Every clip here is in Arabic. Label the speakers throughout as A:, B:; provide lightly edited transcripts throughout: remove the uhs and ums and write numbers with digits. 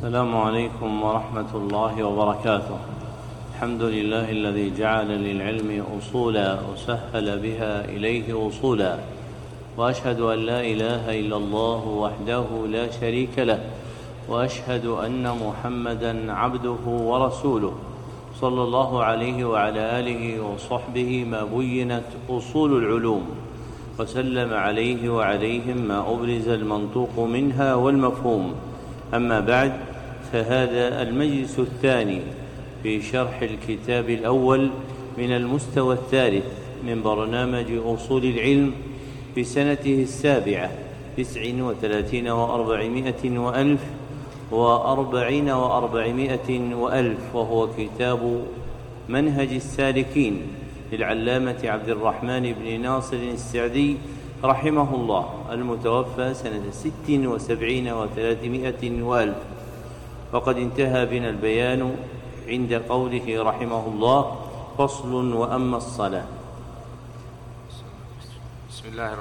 A: السلام عليكم ورحمة الله وبركاته. الحمد لله الذي جعل للعلم أصولا وسهل بها إليه وصولا، وأشهد أن لا إله إلا الله وحده لا شريك له، وأشهد أن محمدا عبده ورسوله صلى الله عليه وعلى آله وصحبه ما بينت أصول العلوم، وسلم عليه وعليهم ما أبرز المنطوق منها والمفهوم. أما بعد، فهذا المجلس الثاني في شرح الكتاب الأول من المستوى الثالث من برنامج أصول العلم في سنته 7 39 و400 وألف و40 و400 وألف، وهو كتاب منهج السالكين للعلامة عبد الرحمن بن ناصر السعدي رحمه الله، المتوفى سنة 76 و300 وألف. وقد انتهى بنا البيان عند قوله رحمه الله: فصل: وأما الصلاة.
B: بسم الله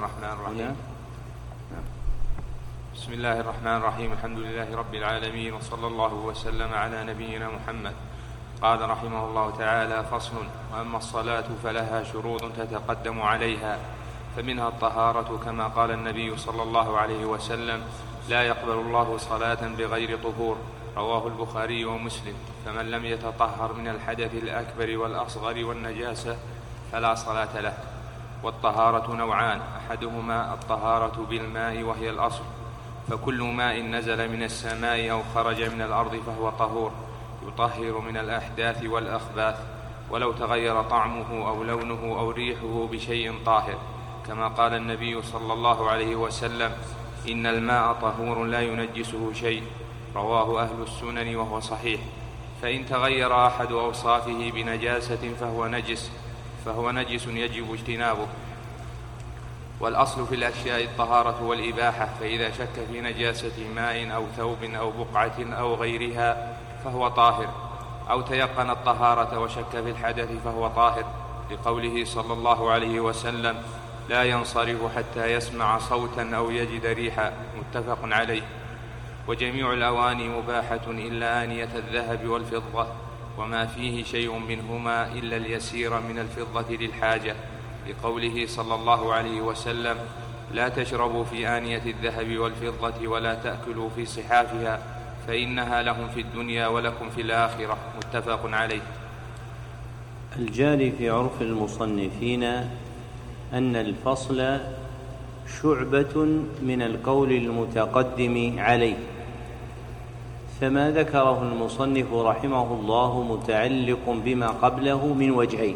B: الرحمن الرحيم. الحمد لله رب العالمين، وصلى الله وسلم على نبينا محمد. قال رحمه الله تعالى: فصل: وأما الصلاة فلها شروط تتقدم عليها، فمنها الطهارة، كما قال النبي صلى الله عليه وسلم: لا يقبل الله صلاة بغير طهور، رواه البخاري ومسلم. فمن لم يتطهر من الحدث الأكبر والأصغر والنجاسة فلا صلاة له. والطهارة نوعان: أحدهما الطهارة بالماء وهي الأصل، فكل ماء نزل من السماء أو خرج من الأرض فهو طهور، يطهر من الأحداث والأخباث، ولو تغير طعمه أو لونه أو ريحه بشيء طاهر، كما قال النبي صلى الله عليه وسلم: إن الماء طهور لا ينجسه شيء، رواه أهل السنن وهو صحيح. فإن تغير أحد أوصافه بنجاسة فهو نجس يجب اجتنابه. والأصل في الأشياء الطهارة والإباحة، فإذا شك في نجاسة ماء أو ثوب أو بقعة أو غيرها فهو طاهر، أو تيقن الطهارة وشك في الحدث فهو طاهر، لقوله صلى الله عليه وسلم: لا ينصرف حتى يسمع صوتا أو يجد ريحا، متفق عليه. وجميع الأواني مباحة إلا آنية الذهب والفضة، وما فيه شيء منهما إلا اليسير من الفضة للحاجة، لقوله صلى الله عليه وسلم: لا تشربوا في آنية الذهب والفضة ولا تأكلوا في صحافها، فإنها لهم في الدنيا ولكم في الآخرة، متفق عليه.
A: الجاري في عرف المصنفين أن الفصل شعبة من القول المتقدم عليه، فما ذكره المصنف رحمه الله متعلق بما قبله من وجهين: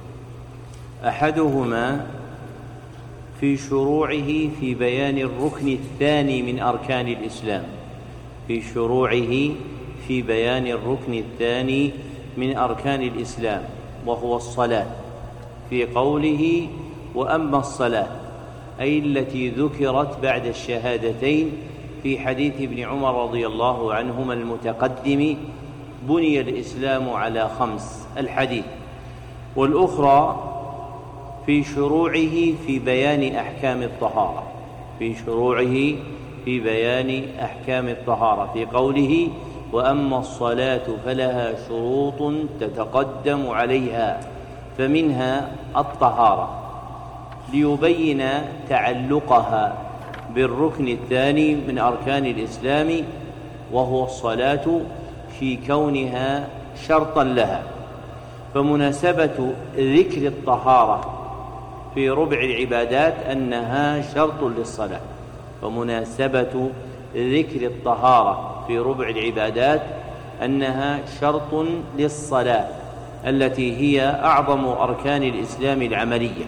A: أحدهما في شروعه في بيان الركن الثاني من أركان الإسلام، من أركان الإسلام، وهو الصلاة، في قوله: وأما الصلاة، أي التي ذكرت بعد الشهادتين في حديث ابن عمر رضي الله عنهما المتقدم: بني الإسلام على 5 الحديث. والأخرى في شروعه في بيان أحكام الطهارة، في قوله: وأما الصلاة فلها شروط تتقدم عليها، فمنها الطهارة، ليبين تعلقها بالركن الثاني من أركان الإسلام، وهو الصلاة، في كونها شرطا لها. فمناسبة ذكر الطهارة في ربع العبادات أنها شرط للصلاة، التي هي أعظم أركان الإسلام العملية،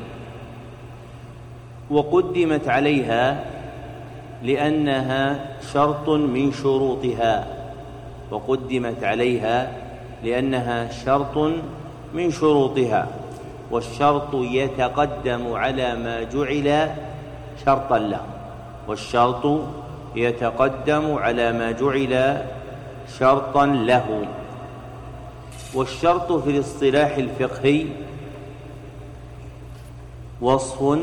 A: وقدمت عليها لأنها شرط من شروطها، والشرط يتقدم على ما جعل شرطا له. والشرط في الاصطلاح الفقهي وصف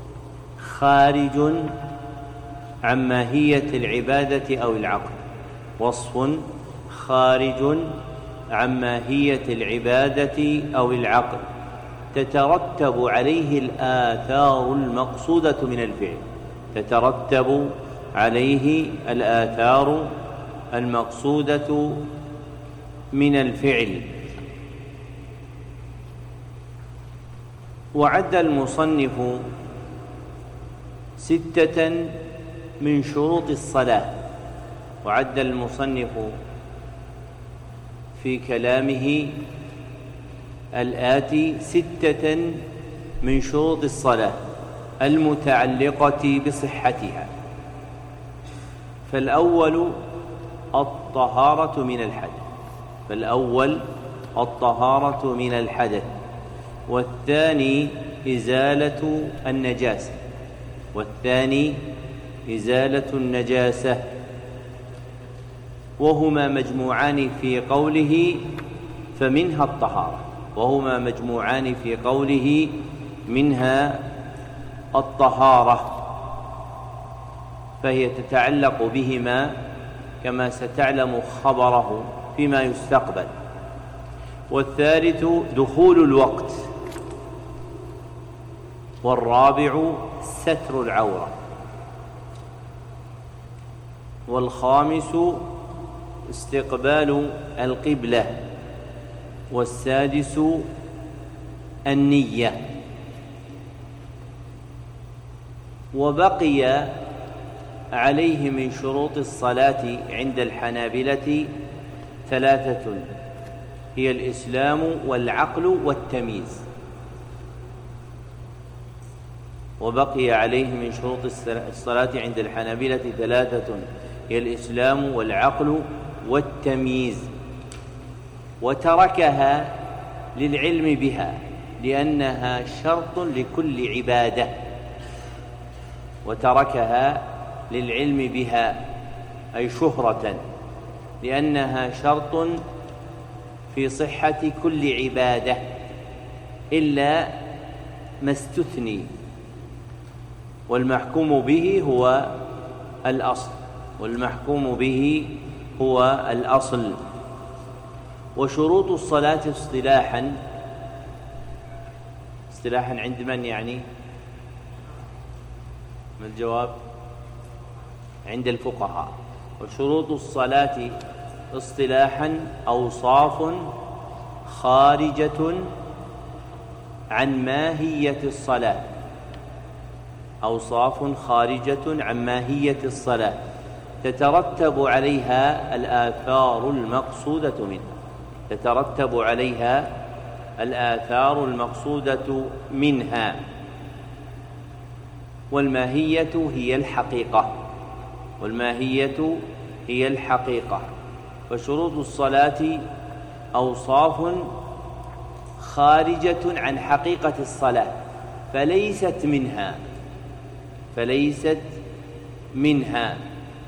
A: خارج عن ماهية العبادة أو العقد، وصف خارج عن ماهية العبادة أو العقل تترتب عليه الآثار المقصودة من الفعل، تترتب عليه الآثار المقصودة من الفعل. وعد المصنف 6 من شروط الصلاة، وعد المصنف في كلامه الآتي 6 من شروط الصلاة المتعلقة بصحتها. فالأول الطهارة من الحدث، والثاني إزالة النجاسة، وهما مجموعان في قوله فمنها الطهارة، منها الطهارة، فهي تتعلق بهما كما ستعلم خبره فيما يستقبل. والثالث دخول الوقت، والرابع ستر العورة، والخامس استقبال القبلة، والسادس النية. وبقي عليه من شروط الصلاة عند الحنابلة 3، هي الإسلام والعقل والتمييز. وبقي عليه من شروط الصلاة عند الحنابلة 3، هي الإسلام والعقل والتمييز، وتركها للعلم بها لأنها شرط لكل عبادة، أي شهرة، لأنها شرط في صحة كل عبادة إلا ما استثني، والمحكوم به هو الأصل. وشروط الصلاة اصطلاحا عند من يعني؟ ما الجواب؟ عند الفقهاء. وشروط الصلاة اصطلاحا أوصاف خارجة عن ماهية الصلاة، تترتب عليها الآثار المقصودة منها، والماهية هي الحقيقة. فشروط الصلاة أوصاف خارجة عن حقيقة الصلاة، فليست منها،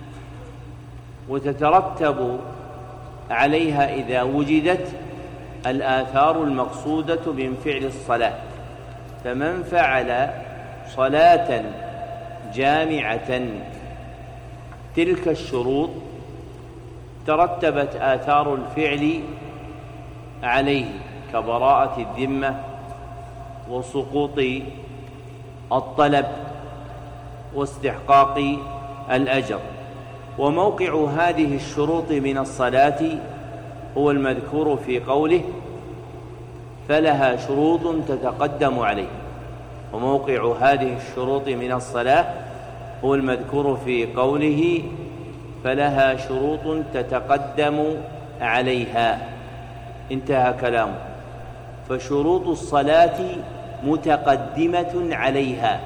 A: وتترتب عليها إذا وجدت الآثار المقصودة من فعل الصلاة. فمن فعل صلاة جامعة تلك الشروط ترتبت آثار الفعل عليه كبراءة الذمة وسقوط الطلب واستحقاق الأجر. وموقع هذه الشروط من الصلاة هو المذكور في قوله فلها شروط تتقدم عليه. وموقع هذه الشروط من الصلاة هو المذكور في قوله فلها شروط تتقدم عليها. انتهى كلامه. فشروط الصلاة متقدمة عليها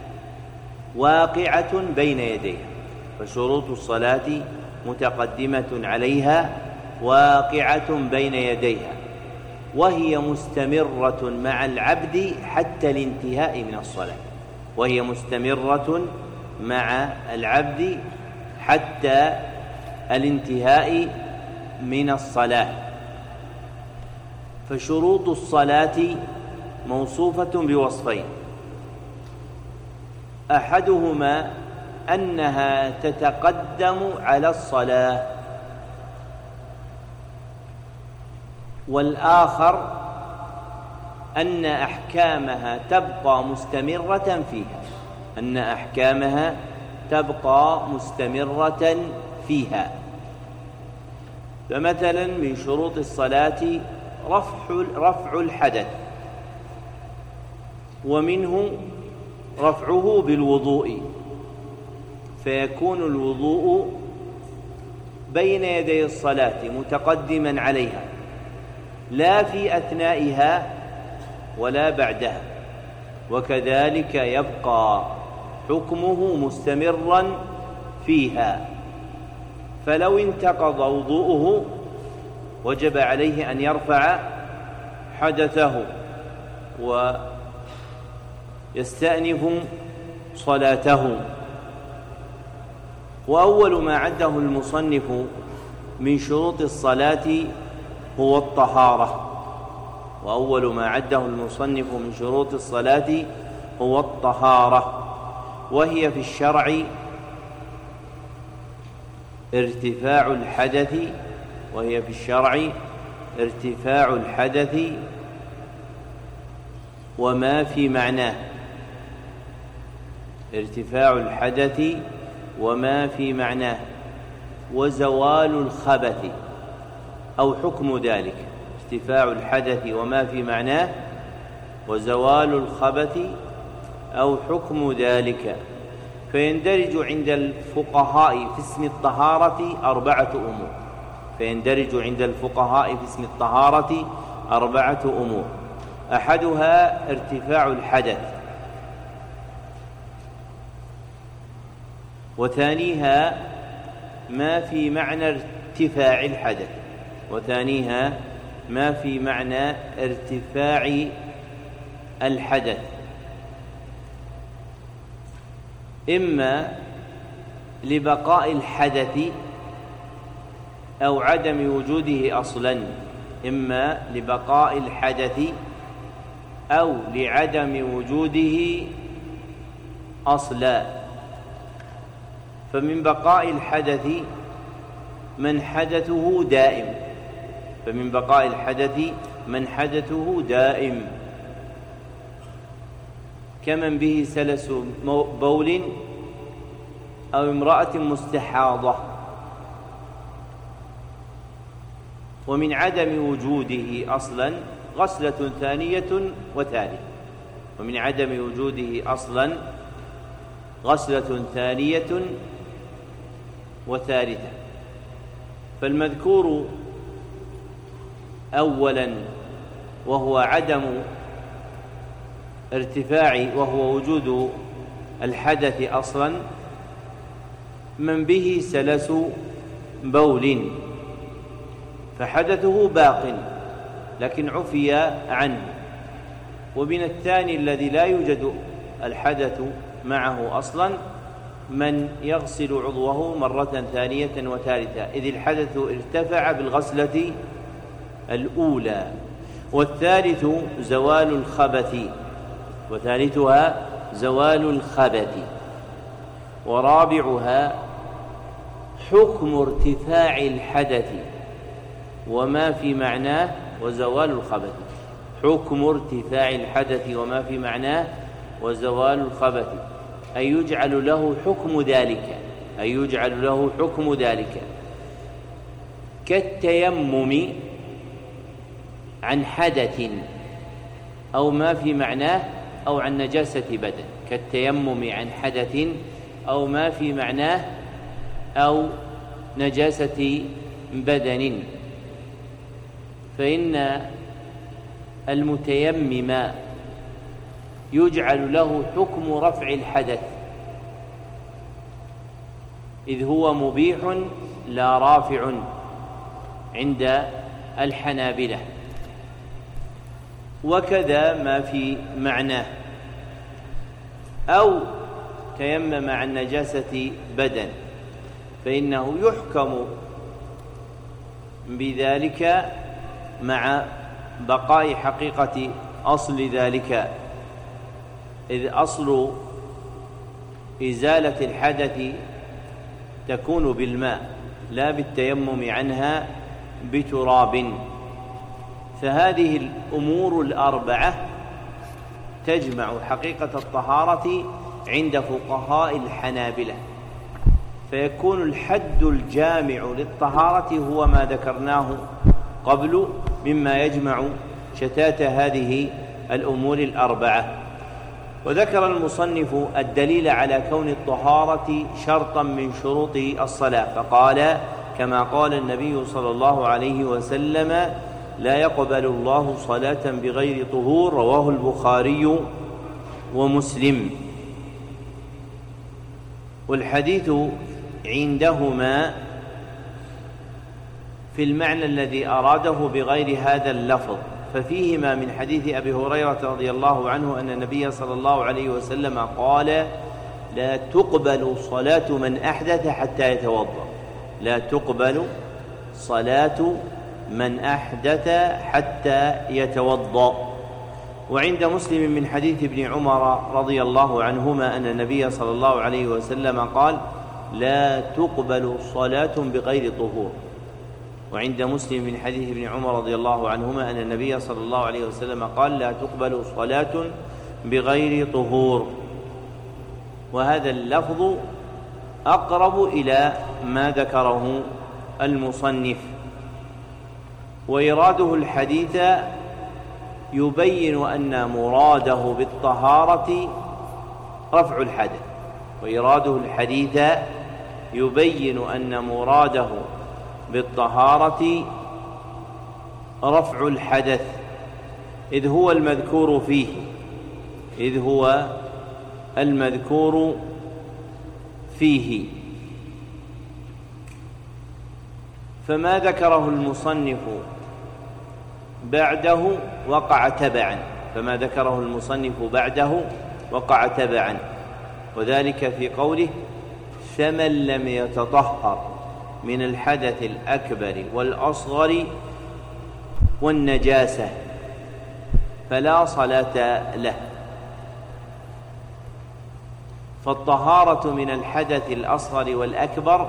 A: واقعة بين يديها. فشروط الصلاة متقدمة عليها واقعة بين يديها، وهي مستمرة مع العبد حتى الانتهاء من الصلاة. وهي مستمرة مع العبد حتى الانتهاء من الصلاة. فشروط الصلاة موصوفة بوصفين: أحدهما أنها تتقدم على الصلاة، والآخر أن أحكامها تبقى مستمرة فيها، أن أحكامها تبقى مستمرة فيها. فمثلا من شروط الصلاة رفع الحدث، ومنه رفعه بالوضوء، فيكون الوضوء بين يدي الصلاة متقدما عليها، لا في أثنائها ولا بعدها، وكذلك يبقى حكمه مستمرا فيها. فلو انتقض وضوءه وجب عليه أن يرفع حدثه ويستأنف صلاته. وأول ما عده المصنف من شروط الصلاة هو الطهارة، وأول ما عده المصنف من شروط الصلاة هو الطهارة، وهي في الشرع ارتفاع الحدث، وهي في الشرع ارتفاع الحدث وما في معناه، ارتفاع الحدث وما في معناه، وزوال الخبث أو حكم ذلك، ارتفاع الحدث وما في معناه وزوال الخبث أو حكم ذلك. فيندرج عند الفقهاء في اسم الطهارة 4 أمور، فيندرج عند الفقهاء في اسم الطهارة 4 أمور. أحدها ارتفاع الحدث، وثانيها ما في معنى ارتفاع الحدث، وثانيها ما في معنى ارتفاع الحدث، إما لبقاء الحدث أو عدم وجوده أصلاً، إما لبقاء الحدث أو لعدم وجوده أصلاً. فمن بقاء الحدث من حدثه دائم، فمن بقاء الحدث من حدثه دائم، كمن به سلس بول أو امرأة مستحاضة. ومن عدم وجوده أصلا غسلة ثانية وثالثة، ومن عدم وجوده أصلا غسلة ثانية وثالثة. فالمذكور أولا وهو عدم ارتفاع وهو وجود الحدث أصلا من به سلس بول، فحدثه باق لكن عفي عنه. ومن الثاني الذي لا يوجد الحدث معه أصلا من يغسل عضوه مرة ثانية وثالثة، إذ الحدث ارتفع بالغسلة الأولى. والثالث زوال الخبث، وثالثها زوال الخبث. ورابعها حكم ارتفاع الحدث وما في معناه وزوال الخبث، حكم ارتفاع الحدث وما في معناه وزوال الخبث، أي يجعل له حكم ذلك، أي يجعل له حكم ذلك، كالتيمم عن حدث أو ما في معناه أو عن نجاسة بدن، كالتيمم عن حدث أو ما في معناه أو نجاسة بدن. فإن المتيمم يجعل له حكم رفع الحدث، إذ هو مبيح لا رافع عند الحنابلة. وكذا ما في معناه، أو تيمم عن نجاسة بدن فإنه يحكم بذلك مع بقاء حقيقة أصل ذلك، إذ أصل إزالة الحدث تكون بالماء لا بالتيمم عنها بتراب. فهذه الأمور الأربعة تجمع حقيقة الطهارة عند فقهاء الحنابلة، فيكون الحد الجامع للطهارة هو ما ذكرناه قبل مما يجمع شتات هذه الأمور الأربعة. وذكر المصنف الدليل على كون الطهارة شرطا من شروط الصلاة، فقال كما قال النبي صلى الله عليه وسلم: لا يقبل الله صلاة بغير طهور، رواه البخاري ومسلم. والحديث عندهما في المعنى الذي أراده بغير هذا اللفظ، ففيهما من حديث أبي هريرة رضي الله عنه أن النبي صلى الله عليه وسلم قال: لا تقبل صلاة من أحدث حتى يتوضأ. لا تقبل صلاة من أحدث حتى يتوضأ. وعند مسلم من حديث ابن عمر رضي الله عنهما أن النبي صلى الله عليه وسلم قال: لا تقبل صلاة بغير طهور. وعند مسلم من حديث ابن عمر رضي الله عنهما أن النبي صلى الله عليه وسلم قال: لا تقبل صلاة بغير طهور. وهذا اللفظ أقرب إلى ما ذكره المصنف، وإراده الحديث يبين أن مراده بالطهارة رفع الحدث. وإراده الحديث يبين أن مراده بالطهارة رفع الحدث، إذ هو المذكور فيه. فما ذكره المصنف بعده وقع تبعا، وذلك في قوله: فمن لم يتطهر من الحدث الأكبر والأصغر والنجاسة فلا صلاة له. فالطهارة من الحدث الأصغر والأكبر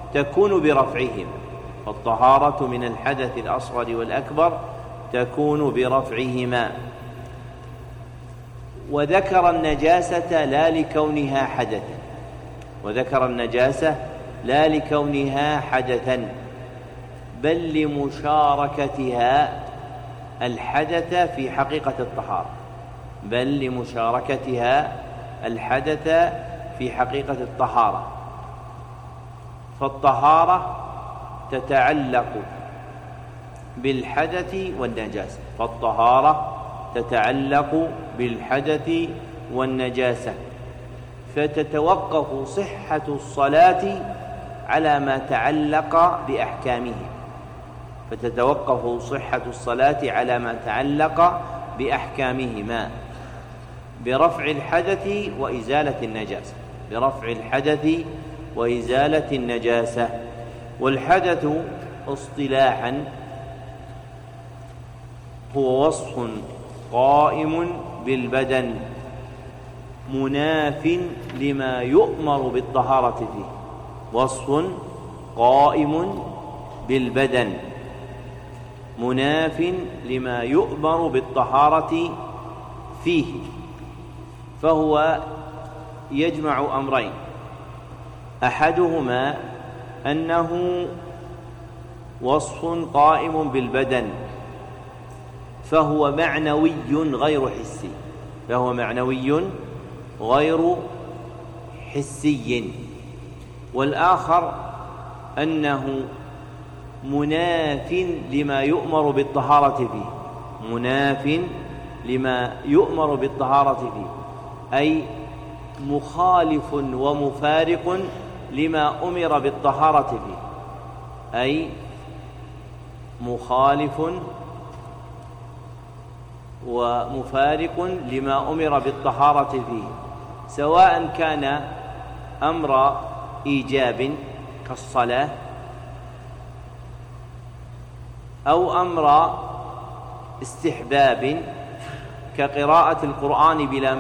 A: تكون برفعهما. وذكر النجاسة لا لكونها حدثا، بل لمشاركتها الحدث في حقيقة الطهارة. فالطهارة تتعلق بالحدث والنجاسة، فتتوقف صحة الصلاة على ما تعلق بأحكامهما برفع الحدث وإزالة النجاسة. والحدث اصطلاحا هو وصف قائم بالبدن مناف لما يؤمر بالطهارة فيه. فهو يجمع أمرين: أحدهما أنه وصف قائم بالبدن، فهو معنوي غير حسي. والآخر أنه مناف لما يؤمر بالطهارة فيه، أي مخالف ومفارق لما أمر بالطهارة فيه، سواء كان أمر إيجاب كالصلاة، أو أمر استحباب كقراءة القرآن بلا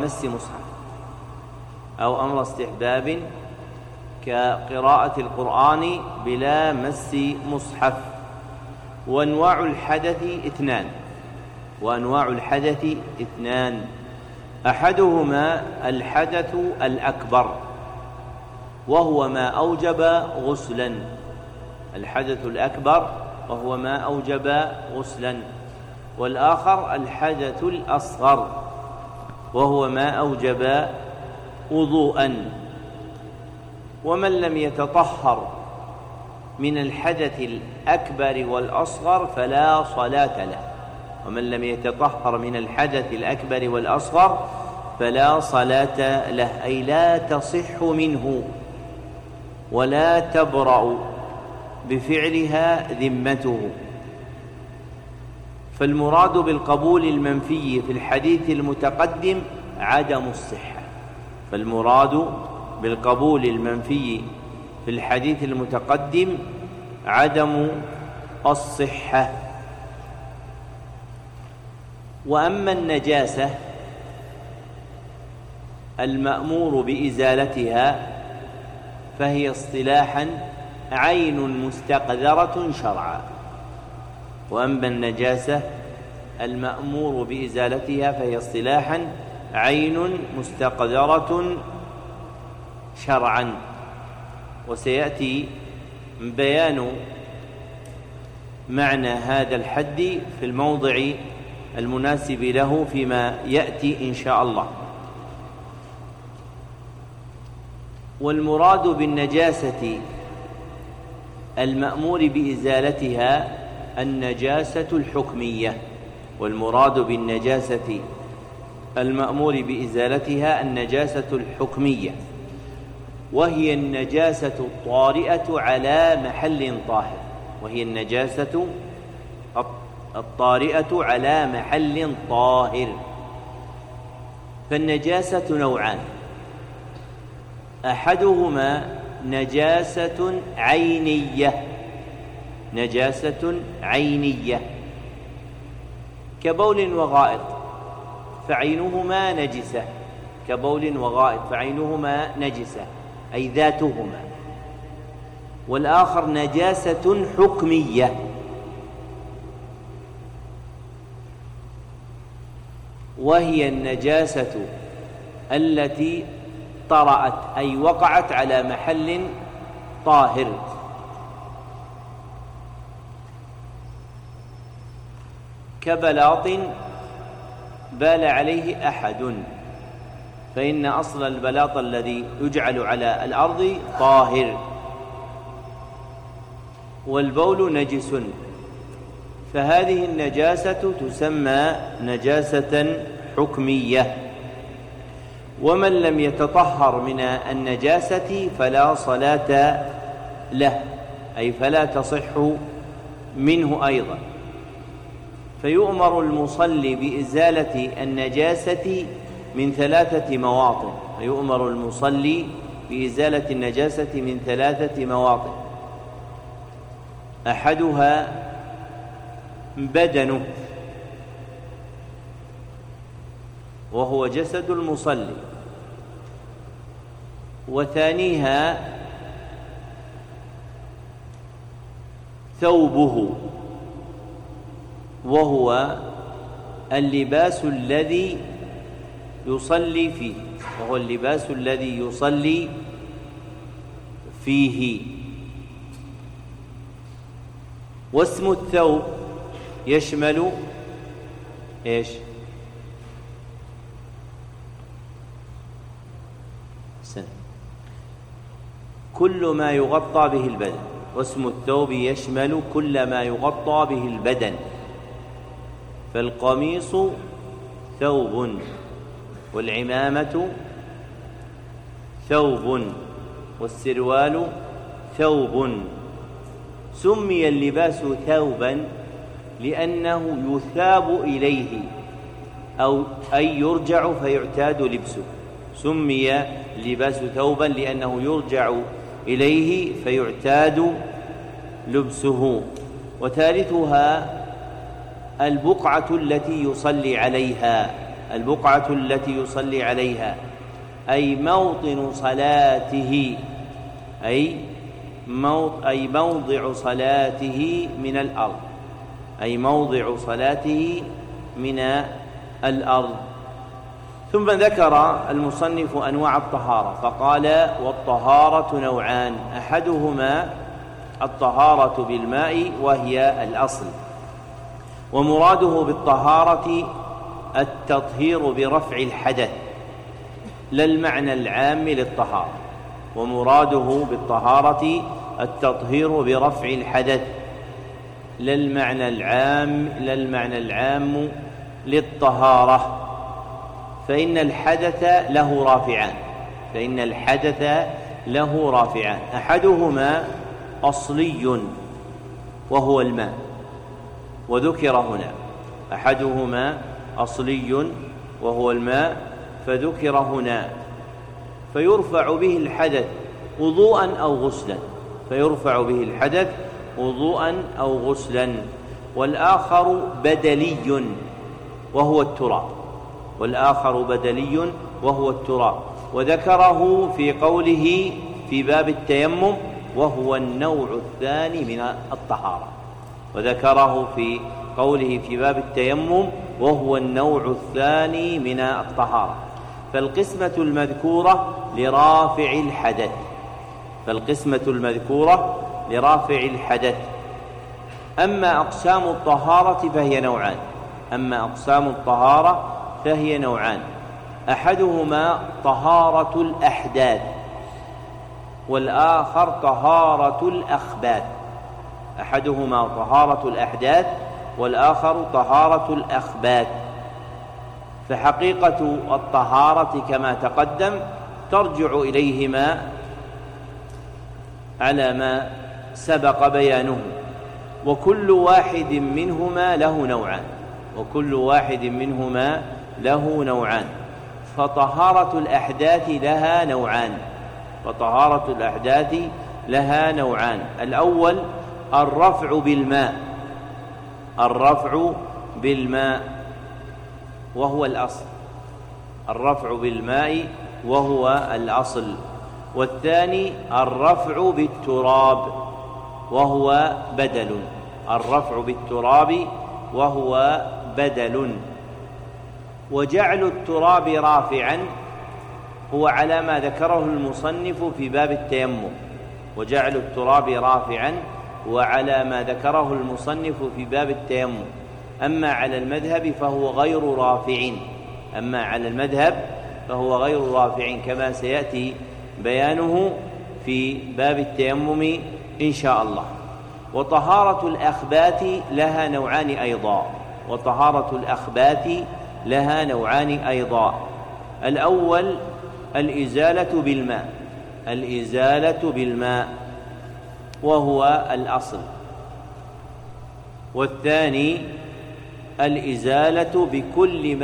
A: مس مصحف. وأنواع الحدث اثنان: وأنواع الحدث اثنان: أحدهما الحدث الأكبر وهو ما أوجب غسلا، الحدث الأكبر وهو ما أوجب غسلا، والآخر الحدث الأصغر وهو ما أوجب وضوءا. ومن لم يتطهر من الحدث الأكبر والأصغر فلا صلاة له، ومن لم يتطهر من الحدث الأكبر والأصغر فلا صلاة له، أي لا تصح منه ولا تبرأ بفعلها ذمته. فالمراد بالقبول المنفي في الحديث المتقدم عدم الصحة، فالمراد بالقبول المنفي في الحديث المتقدم عدم الصحة. وأما النجاسة المأمور بإزالتها فهي اصطلاحا عين مستقذرة شرعا. وأما النجاسة المأمور بإزالتها فهي اصطلاحا عين مستقذرة شرعا. وسيأتي بيان معنى هذا الحد في الموضع المناسب له فيما يأتي إن شاء الله. والمراد بالنجاسة المأمور بإزالتها النجاسة الحكمية، والمراد بالنجاسة المأمور بإزالتها النجاسة الحكمية، وهي النجاسة الطارئة على محل طاهر، وهي النجاسة الطارئة على محل طاهر. فالنجاسة نوعان: أحدهما نجاسة عينية، نجاسة عينية كبول وغائط فعينهما نجسة، كبول وغائط فعينهما نجسة أي ذاتهما. والآخر نجاسة حكمية، وهي النجاسة التي طرأت أي وقعت على محل طاهر، كبلاط بال عليه أحد، فإن أصل البلاط الذي يجعل على الأرض طاهر، والبول نجس، فهذه النجاسة تسمى نجاسة حكمية. ومن لم يتطهر من النجاسة فلا صلاة له، أي فلا تصح منه أيضا. فيؤمر المصلي بإزالة النجاسة من 3 مواطن، فيؤمر المصلي بإزالة النجاسة من 3 مواطن: أحدها بدنه وهو جسد المصلي، وثانيها ثوبه وهو اللباس الذي يصلي فيه، وهو اللباس الذي يصلي فيه. واسم الثوب يشمل ايش؟ كل ما يغطى به البدن. واسم الثوب يشمل كل ما يغطى به البدن، فالقميص ثوب، والعمامة ثوب، والسروال ثوب. سمي اللباس ثوبا لأنه يثاب إليه أو أي يرجع فيعتاد لبسه. سمي اللباس ثوبا لأنه يرجع إليه فيعتاد لبسه. وثالثها البقعة التي يصلي عليها، البقعة التي يصلي عليها أي موطن صلاته، أي موضع صلاته من الأرض، أي موضع صلاته من الأرض. ثم ذكر المصنف أنواع الطهارة فقال: والطهارة نوعان، أحدهما الطهارة بالماء وهي الأصل، ومراده بالطهارة التطهير برفع الحدث لا المعنى العام للطهارة، ومراده بالطهارة التطهير برفع الحدث لا المعنى العام للطهارة، فإن الحدث له رافعان، أحدهما أصلي وهو الماء، وذكر هنا أحدهما أصلي وهو الماء فذكر هنا، فيرفع به الحدث وضوءا أو غسلا، والآخر بدلي وهو التراب، وذكره في قوله في باب التيمم وهو النوع الثاني من الطهارة. فالقسمة المذكورة لرافع الحدث. أما أقسام الطهارة فهي نوعان، أحدهما طهارة الأحداث والآخر طهارة الأخباث. فحقيقة الطهارة كما تقدم ترجع إليهما على ما سبق بيانه، وكل واحد منهما له نوعان. فطهارة الأحداث لها نوعان، الأول الرفع بالماء وهو الأصل، والثاني الرفع بالتراب وهو بدل. وجعل التراب رافعا هو على ما ذكره المصنف في باب التيمم، أما على المذهب فهو غير رافع كما سيأتي بيانه في باب التيمم إن شاء الله. وطهارة الأخباث لها نوعان أيضا، الأول الإزالة بالماء وهو الأصل، والثاني الإزالة بكل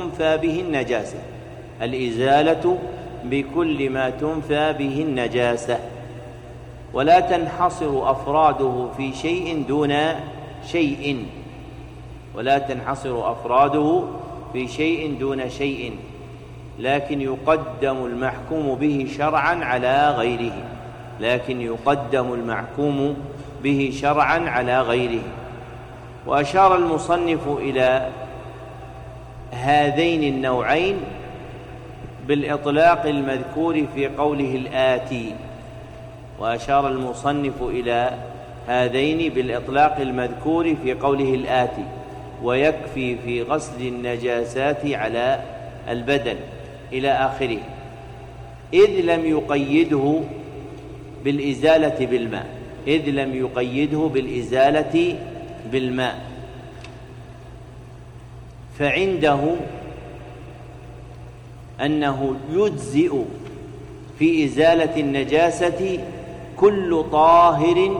A: ما تنفى به النجاسة، ولا تنحصر أفراده في شيء دون شيء، لكن يقدم المحكوم به شرعا على غيره. وأشار المصنف إلى هذين النوعين بالإطلاق المذكور في قوله الآتي: ويكفي في غسل النجاسات على البدن إلى آخره، إذ لم يقيده بالإزالة بالماء، فعنده أنه يجزئ في إزالة النجاسة كل طاهر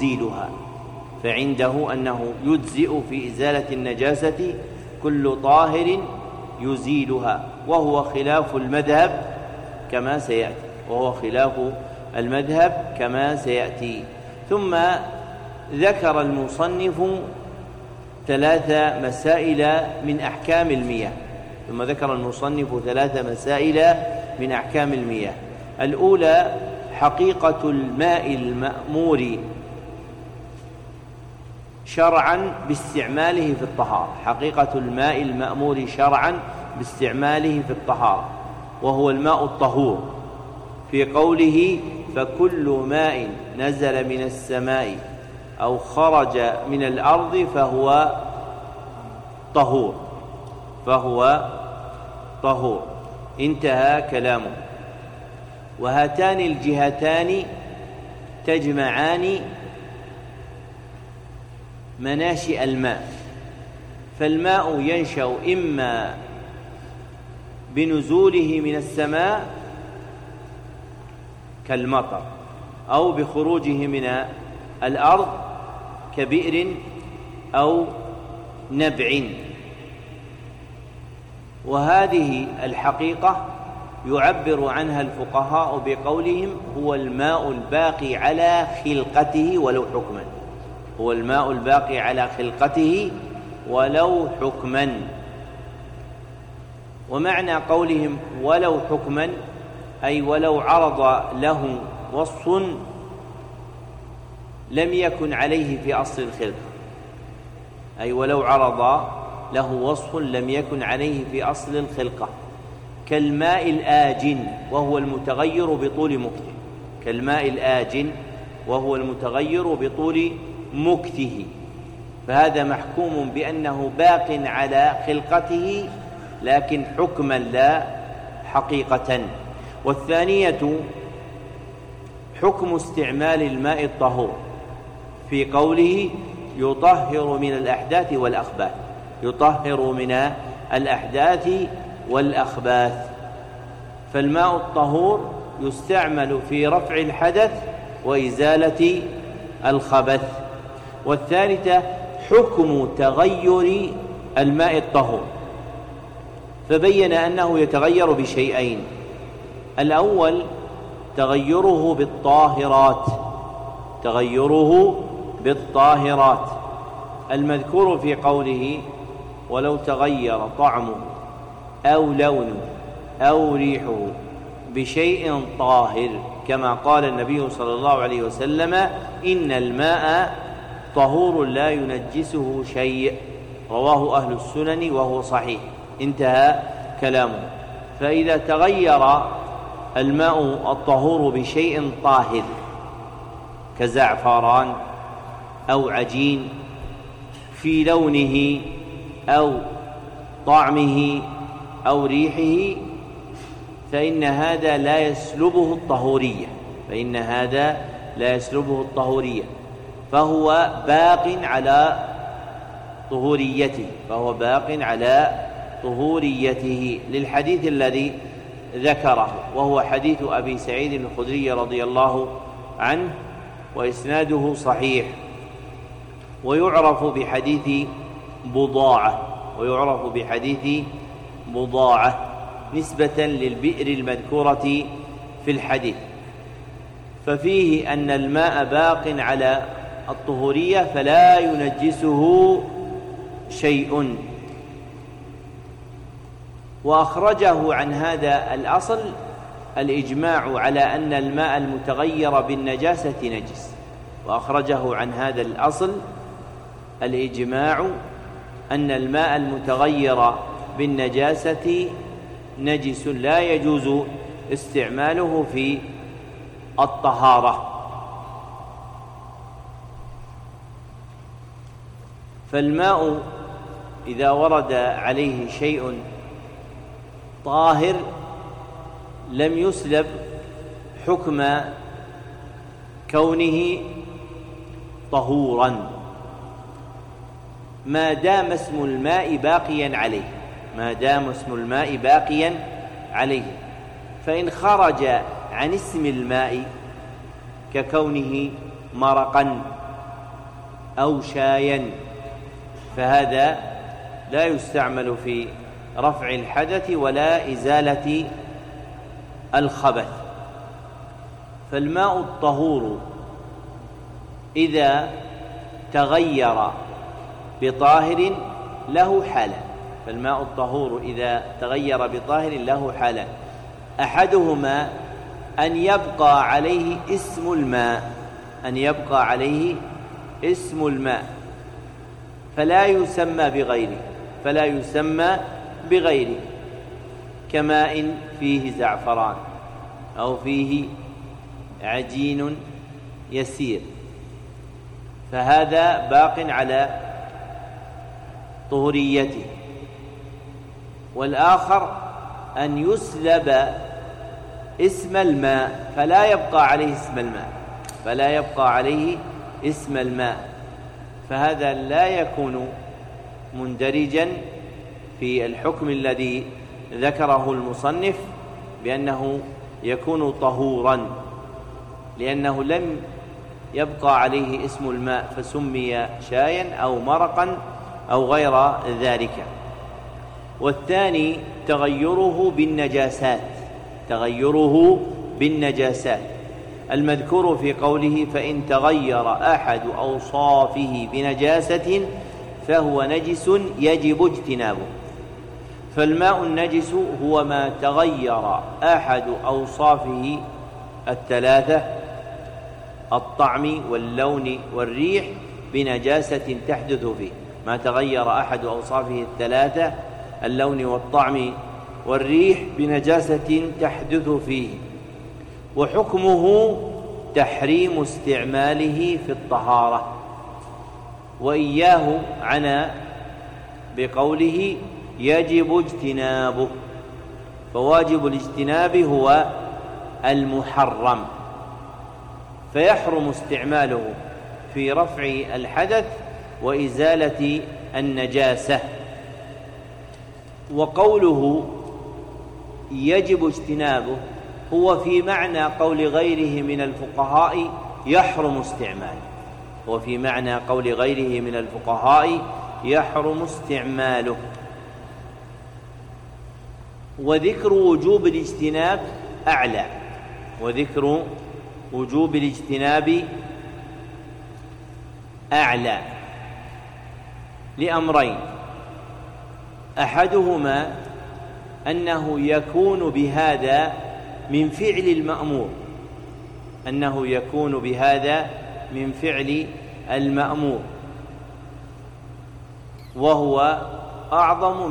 A: يزيلها، وهو خلاف المذهب كما سيأتي. ثم ذكر المصنف 3 مسائل من أحكام المياه. الأولى حقيقة الماء المأمور شرعا باستعماله في الطهارة، حقيقة الماء المأمور شرعا باستعماله في الطهارة، وهو الماء الطهور، في قوله فكل ماء نزل من السماء أو خرج من الأرض فهو طهور. انتهى كلامه. وهاتان الجهتان تجمعان مناشئ الماء، فالماء ينشأ إما بنزوله من السماء كالمطر، أو بخروجه من الأرض كبئر أو نبع. وهذه الحقيقة يعبر عنها الفقهاء بقولهم هو الماء الباقي على خلقته ولو حكما، هو الماء الباقي على خلقته ولو حكما. ومعنى قولهم ولو حكما أي ولو عرض له وصف لم يكن عليه في أصل الخلقة، أي ولو عرض له وصف لم يكن عليه في أصل الخلقة، كالماء الآجن وهو المتغير بطول مكثه، كالماء الآجن وهو المتغير بطول مكثه، فهذا محكوم بأنه باق على خلقته لكن حكما لا حقيقة. والثانية حكم استعمال الماء الطهور في قوله يطهر من الأحداث والأخباث، يطهر من الأحداث والأخباث، فالماء الطهور يستعمل في رفع الحدث وإزالة الخبث. والثالثة حكم تغير الماء الطهور، فبين أنه يتغير بشيئين: الأول تغيره بالطاهرات المذكور في قوله ولو تغير طعمه أو لونه أو ريحه بشيء طاهر، كما قال النبي صلى الله عليه وسلم إن الماء طهور لا ينجسه شيء، رواه أهل السنن وهو صحيح. انتهى كلامه. فإذا تغير الماء الطهور بشيء طاهر كزعفران أو عجين في لونه أو طعمه أو ريحه فإن هذا لا يسلبه الطهورية، فهو باق على طهوريته للحديث الذي ذكره، وهو حديث أبي سعيد الخدري رضي الله عنه، وإسناده صحيح، ويعرف بحديث بضاعة نسبة للبئر المذكورة في الحديث، ففيه أن الماء باق على الطهورية فلا ينجسه شيء. وأخرجه عن هذا الأصل الإجماع على أن الماء المتغير بالنجاسة نجس، وأخرجه عن هذا الأصل الإجماع أن الماء المتغير بالنجاسة نجس لا يجوز استعماله في الطهارة. فالماء إذا ورد عليه شيء طاهر لم يسلب حكم كونه طهورا ما دام اسم الماء باقيا عليه، فإن خرج عن اسم الماء ككونه مرقا أو شايا فهذا لا يستعمل في رفع الحدث ولا إزالة الخبث. فالماء الطهور إذا تغير بطاهر له حالة، أحدهما أن يبقى عليه اسم الماء فلا يسمى بغيره كماء فيه زعفران أو فيه عجين يسير، فهذا باق على طهوريته. والآخر أن يسلب اسم الماء فلا يبقى عليه اسم الماء، فهذا لا يكون مندرجا في الحكم الذي ذكره المصنف بأنه يكون طهورا، لأنه لم يبقى عليه اسم الماء فسمي شايا أو مرقا أو غير ذلك. والثاني تغيره بالنجاسات المذكور في قوله: فإن تغير أحد أوصافه بنجاسة فهو نجس يجب اجتنابه. فالماء النجس هو ما تغير أحد أوصافه الثلاثة: الطعم واللون والريح بنجاسة تحدث فيه. ما تغير أحد أوصافه الثلاثة: اللون والطعم والريح بنجاسة تحدث فيه. وحكمه تحريم استعماله في الطهارة. وإياه عنا بقوله: يجب اجتنابه، فواجب الاجتناب هو المحرم، فيحرم استعماله في رفع الحدث وإزالة النجاسة. وقوله يجب اجتنابه هو في معنى قول غيره من الفقهاء يحرم استعماله. وذكر وجوب الاجتناب أعلى لأمرين: أحدهما أنه يكون بهذا من فعل المأمور، وهو أعظم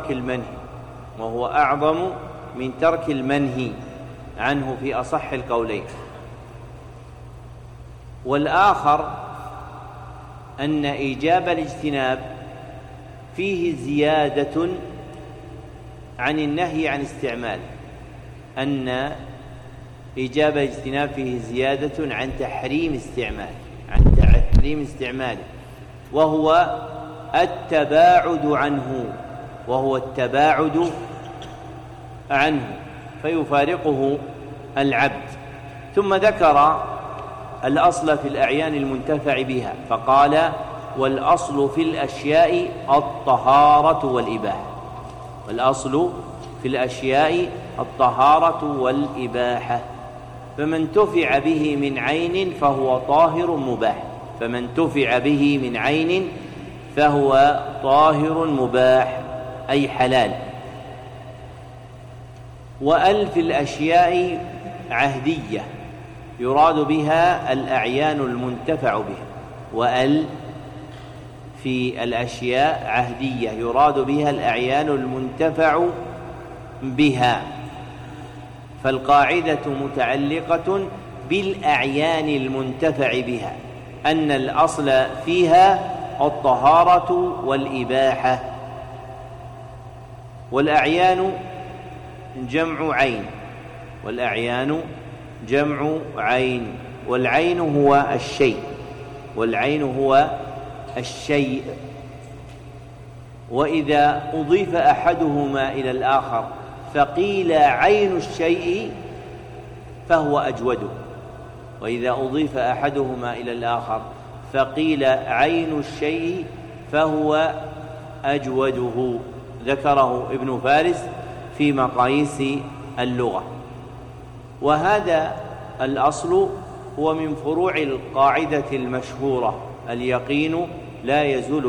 A: من ترك المنهي عنه في أصح القولين. والآخر أن إيجاب الاجتناب فيه زيادة عن النهي عن استعماله، عن تحريم استعماله، وهو التباعد عنه فيفارقه العبد. ثم ذكر الأصل في الأعيان المنتفع بها فقال: والأصل في الأشياء الطهارة والإباحة. فمن تفع به من عين فهو طاهر مباح أي حلال. وأل في الأشياء عهدية يراد بها الأعيان المنتفع بها، وأل في الأشياء عهدية يراد بها الأعيان المنتفع بها. فالقاعدة متعلقة بالأعيان المنتفع بها، أن الأصل فيها الطهارة والإباحة. والأعيان جمع عين، والعين هو الشيء. وإذا أضيف أحدهما إلى الآخر فقيل عين الشيء فهو أجوده، ذكره ابن فارس في مقاييس اللغة. وهذا الأصل هو من فروع القاعدة المشهورة: اليقين لا يزول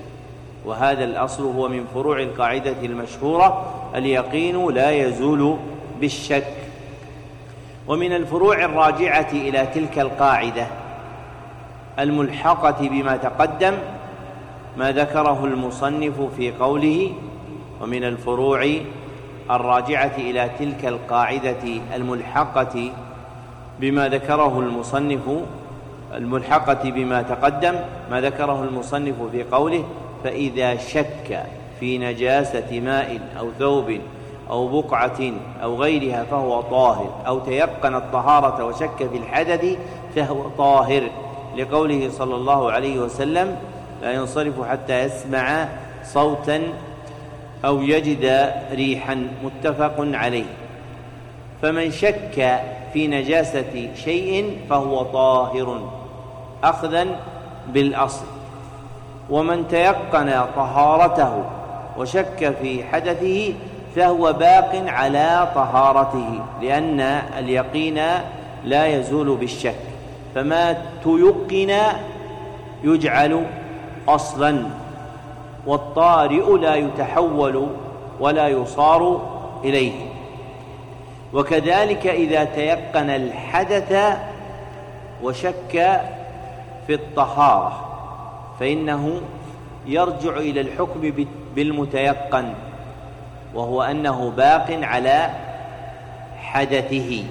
A: بالشك. ومن الفروع الراجعة إلى تلك القاعدة الملحقة بما تقدم ما ذكره المصنف في قوله: ومن الفروع الراجعة إلى تلك القاعدة الملحقة بما ذكره الملحقة بما تقدم، ما ذكره المصنف في قوله: فإذا شك في نجاسة ماء أو ثوب أو بقعة أو غيرها فهو طاهر، أو تيقن الطهارة وشك في الحدث فهو طاهر، لقوله صلى الله عليه وسلم: لا ينصرف حتى يسمع صوتا أو يجد ريحا، متفق عليه. فمن شك في نجاسة شيء فهو طاهر أخذا بالأصل، ومن تيقن طهارته وشك في حدثه فهو باق على طهارته، لأن اليقين لا يزول بالشك، فما تيقن يجعل أصلا، والطارئ لا يتحول ولا يصار إليه. وكذلك إذا تيقن الحدث وشك في الطهارة فإنه يرجع إلى الحكم بالمتيقن، وهو أنه باق على حدثه،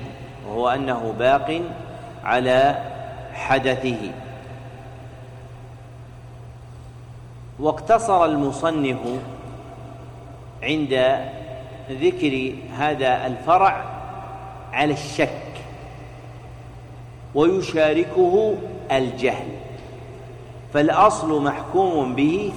A: واقتصر المصنف عند ذكر هذا الفرع على الشك، ويشاركه الجهل، فالأصل محكوم به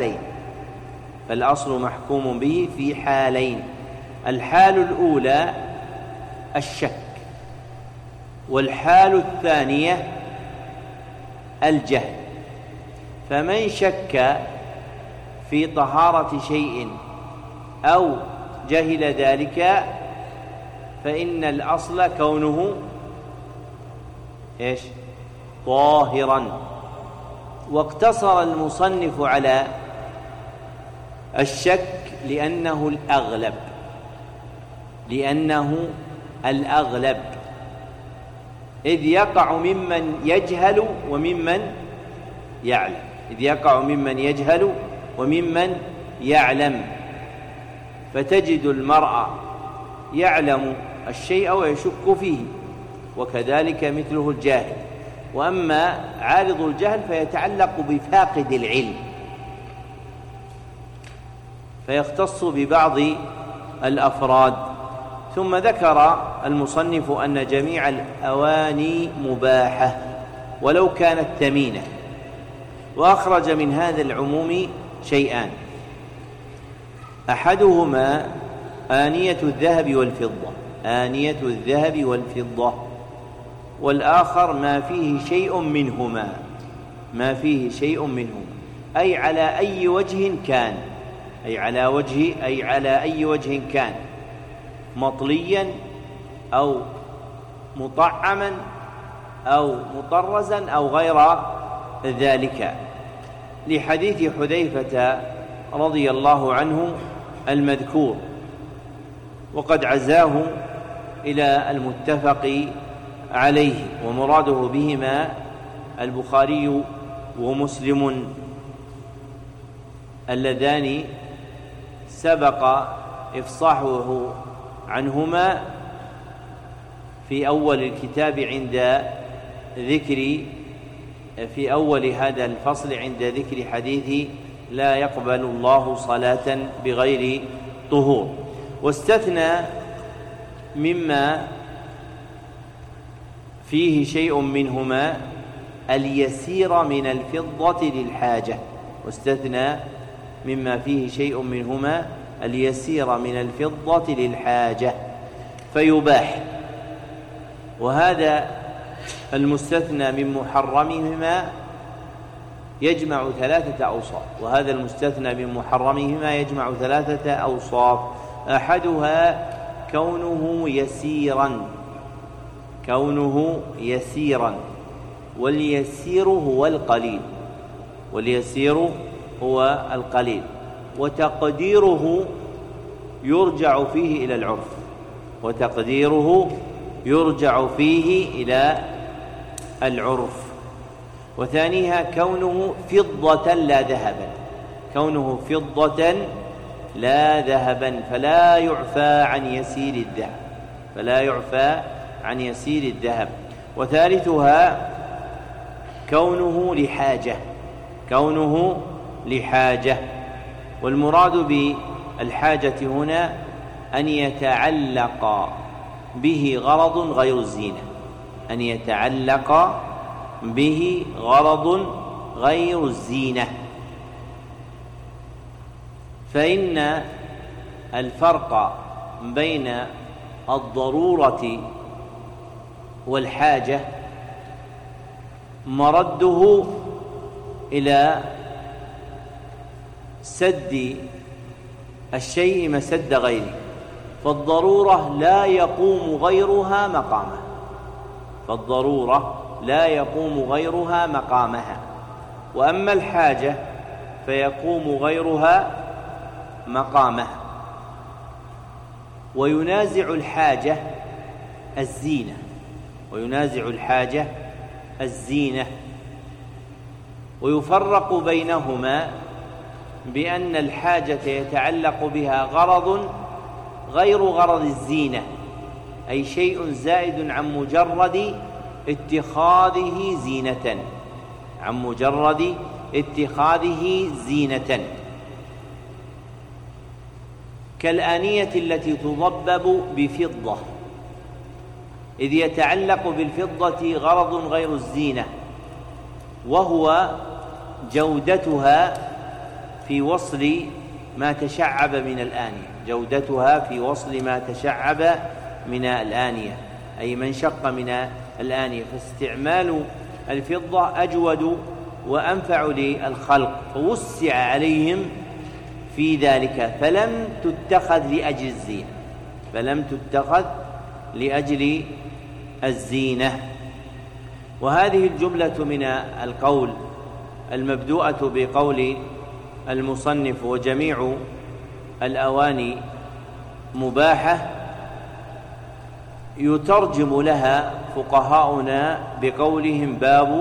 A: في حالين، الحال الأولى الشك، والحال الثانية الجهل. فمن شك في طهارة شيء أو جهل ذلك فإن الأصل كونه طاهرا. واقتصر المصنف على الشك لأنه الأغلب، إذ يقع ممن يجهل وممن يعلم، فتجد المرء يعلم الشيء ويشك فيه، وكذلك مثله الجاهل. وأما عارض الجهل فيتعلق بفاقد العلم، فيختص ببعض الأفراد. ثم ذكر المصنف أن جميع الأواني مباحة ولو كانت ثمينة، وأخرج من هذا العموم شيئان: أحدهما آنية الذهب والفضة، والآخر ما فيه شيء منهما، أي على أي وجه كان، مطليا أو مطعما أو مطرزا أو غير ذلك، لحديث حذيفة رضي الله عنه المذكور، وقد عزاه إلى المتفق عليه، ومراده بهما البخاري ومسلم اللذان سبق إفصاحه عنهما في أول الكتاب في أول هذا الفصل عند ذكر حديث لا يقبل الله صلاة بغير طهور. واستثنى مما فيه شيء منهما اليسير من الفضة للحاجة، فيباح. وهذا المستثنى من محرمهما يجمع ثلاثة أوصاف، أحدها كونه يسيرا، واليسير هو القليل، وتقديره يرجع فيه إلى العرف. وثانيها كونه فضة لا ذهبا، كونه فضة لا ذهبا، فلا يعفى عن يسير الذهب. وثالثها كونه لحاجة. والمراد بالحاجة هنا أن يتعلق به غرض غير الزينة. فإن الفرق بين الضرورة والحاجة مرده إلى سد الشيء مسد غيره، فالضرورة لا يقوم غيرها مقامها، وأما الحاجة فيقوم غيرها مقامها. وينازع الحاجة الزينة، ويفرق بينهما بأن الحاجة يتعلق بها غرض غير غرض الزينة، أي شيء زائد عن مجرد اتخاذه زينة، كالآنية التي تضبب بفضة، إذ يتعلق بالفضة غرض غير الزينة، وهو جودتها في وصل ما تشعب من الآنية، أي من شق من الآنية، فاستعمال الفضة أجود وأنفع للخلق، فوسع عليهم في ذلك، فلم تتخذ لأجل الزينة. وهذه الجملة من القول المبدوءة بقول المصنف وجميع الأواني مباحة يترجم لها فقهاؤنا بقولهم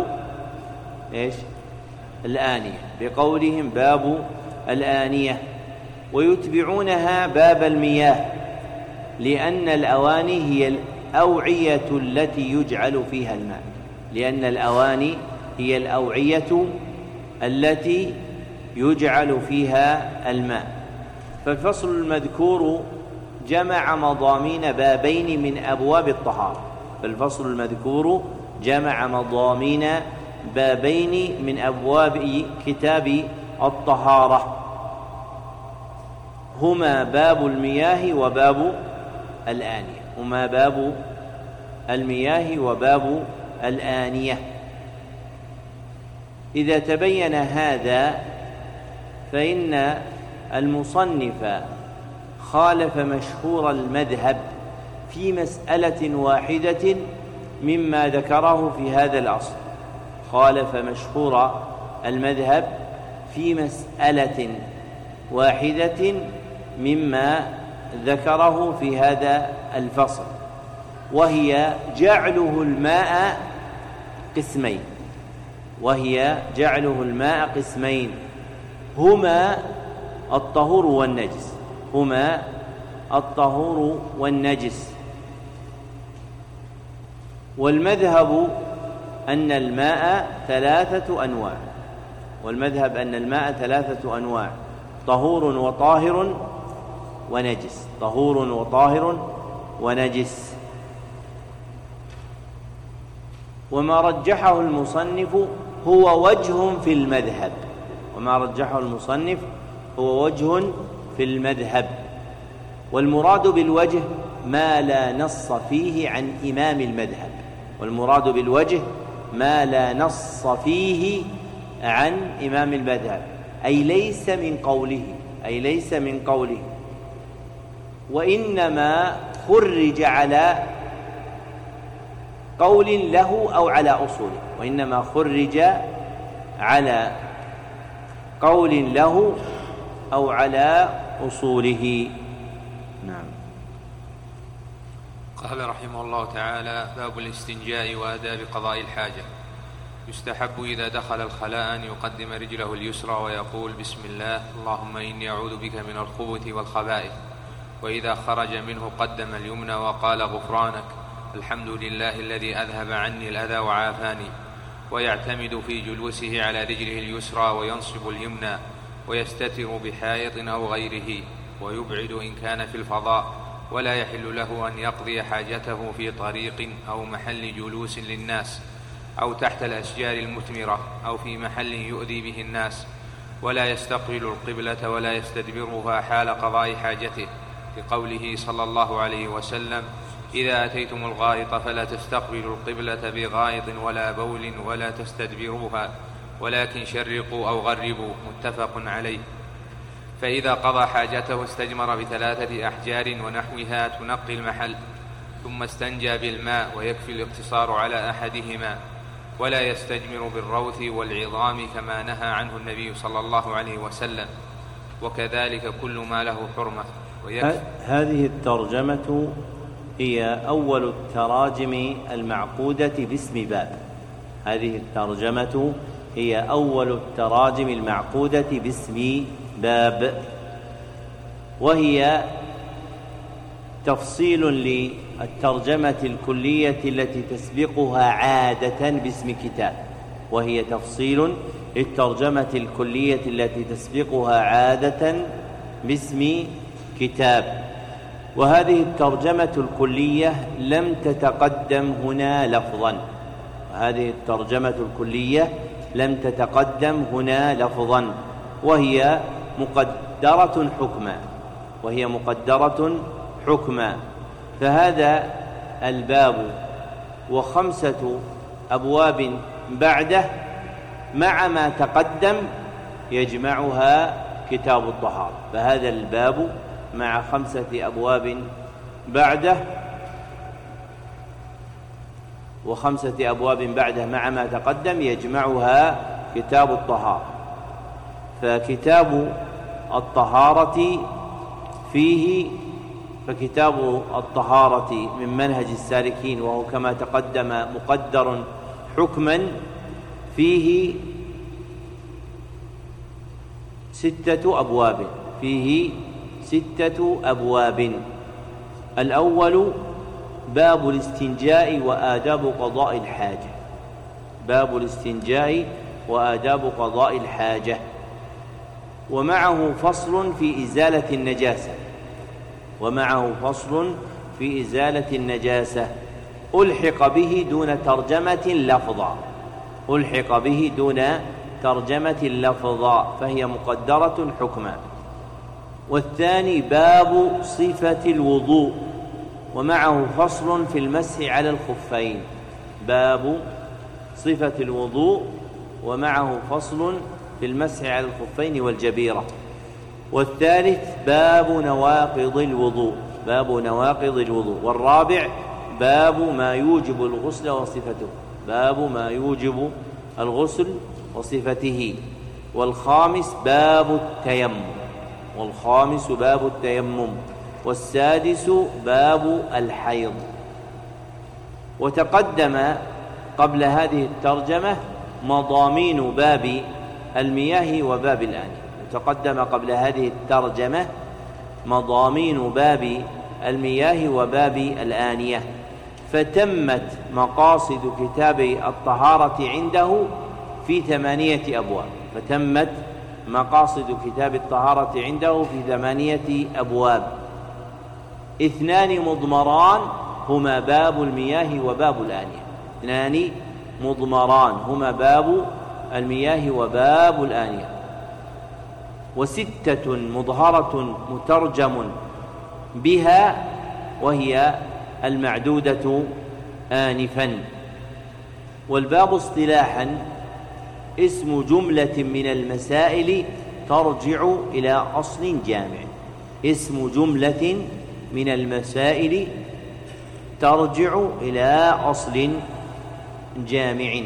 A: باب الآنية، ويتبعونها باب المياه، لأن الأواني هي الأوعية التي يجعل فيها الماء. فالفصل المذكور جمع مضامين بابين من أبواب كتاب الطهارة، هما باب المياه وباب الآنية. إذا تبين هذا فإن المصنف خالف مشهور المذهب في مسألة واحدة مما ذكره في هذا الأصل، الفصل، وهي جعله الماء قسمين، هما الطهور والنجس. والمذهب أن الماء ثلاثة أنواع، طهور وطاهر ونجس. وما رجحه المصنف هو وجه في المذهب، والمراد بالوجه ما لا نص فيه عن إمام المذهب، أي ليس من قوله، وإنما خرج على قول له أو على أصوله. نعم.
B: قال رحمه الله تعالى: باب الاستنجاء وآداب قضاء الحاجة. يستحب إذا دخل الخلاء أن يقدم رجله اليسرى ويقول بسم الله اللهم إني أعوذ بك من الخبث والخبائث، وإذا خرج منه قدم اليمنى وقال غفرانك الحمد لله الذي أذهب عني الأذى وعافاني، ويعتمد في جلوسه على رجله اليسرى وينصب اليمنى، ويستتر بحائط أو غيره، ويبعد إن كان في الفضاء، ولا يحل له أن يقضي حاجته في طريق أو محل جلوس للناس أو تحت الأشجار المثمرة أو في محل يؤذي به الناس، ولا يستقبل القبلة ولا يستدبرها حال قضاء حاجته، لقوله صلى الله عليه وسلم إذا أتيتم الغائط فلا تستقبلوا القبلة بغائط ولا بول ولا تستدبروها ولكن شرقوا أو غربوا، متفق عليه. فإذا قضى حاجته استجمر ب3 أحجار ونحوها تنقي المحل، ثم استنجى بالماء ويكفي الاقتصار على أحدهما، ولا يستجمر بالروث والعظام كما نهى عنه النبي صلى الله عليه وسلم، وكذلك كل ما له حرمة.
A: هذه الترجمة هي أول التراجم المعقودة باسم باب. هذه الترجمة هي أول التراجم المعقودة باسم باب، وهي تفصيل للترجمة الكلية التي تسبقها عادة باسم كتاب، وهي تفصيل للترجمة الكلية التي تسبقها عادة باسم كتاب. وهذه الترجمة الكلية لم تتقدم هنا لفظا، وهذه الترجمة الكلية لم تتقدم هنا لفظا، وهي مقدرة حكما. فهذا الباب و5 أبواب بعده مع ما تقدم يجمعها كتاب الطهارة. فهذا الباب مع 5 أبواب بعده و5 أبواب بعده مع ما تقدم يجمعها كتاب الطهارة. فكتاب الطهارة من منهج السالكين، وهو كما تقدم مقدر حكما، فيه 6 أبواب. الأول باب الاستنجاء وآداب قضاء الحاجة، ومعه فصل في إزالة النجاسة، ألحق به دون ترجمة لفظا، فهي مقدرة حكما. والثاني باب صفة الوضوء، ومعه فصل في المسح على الخفين. باب صفة الوضوء ومعه فصل في المسح على الخفين والجبيرة. والثالث باب نواقض الوضوء. والرابع باب ما يوجب الغسل وصفته. والخامس باب التيمم. والسادس باب الحيض. وتقدم قبل هذه الترجمة مضامين باب المياه وباب الآنية. فتمت مقاصد كتاب الطهارة عنده في 8 أبواب. 2 مضمران هما باب المياه وباب الآنية. و6 مظهرة مترجم بها، وهي المعدودة آنفا. والباب اصطلاحا اسم جملة من المسائل ترجع إلى أصل جامع.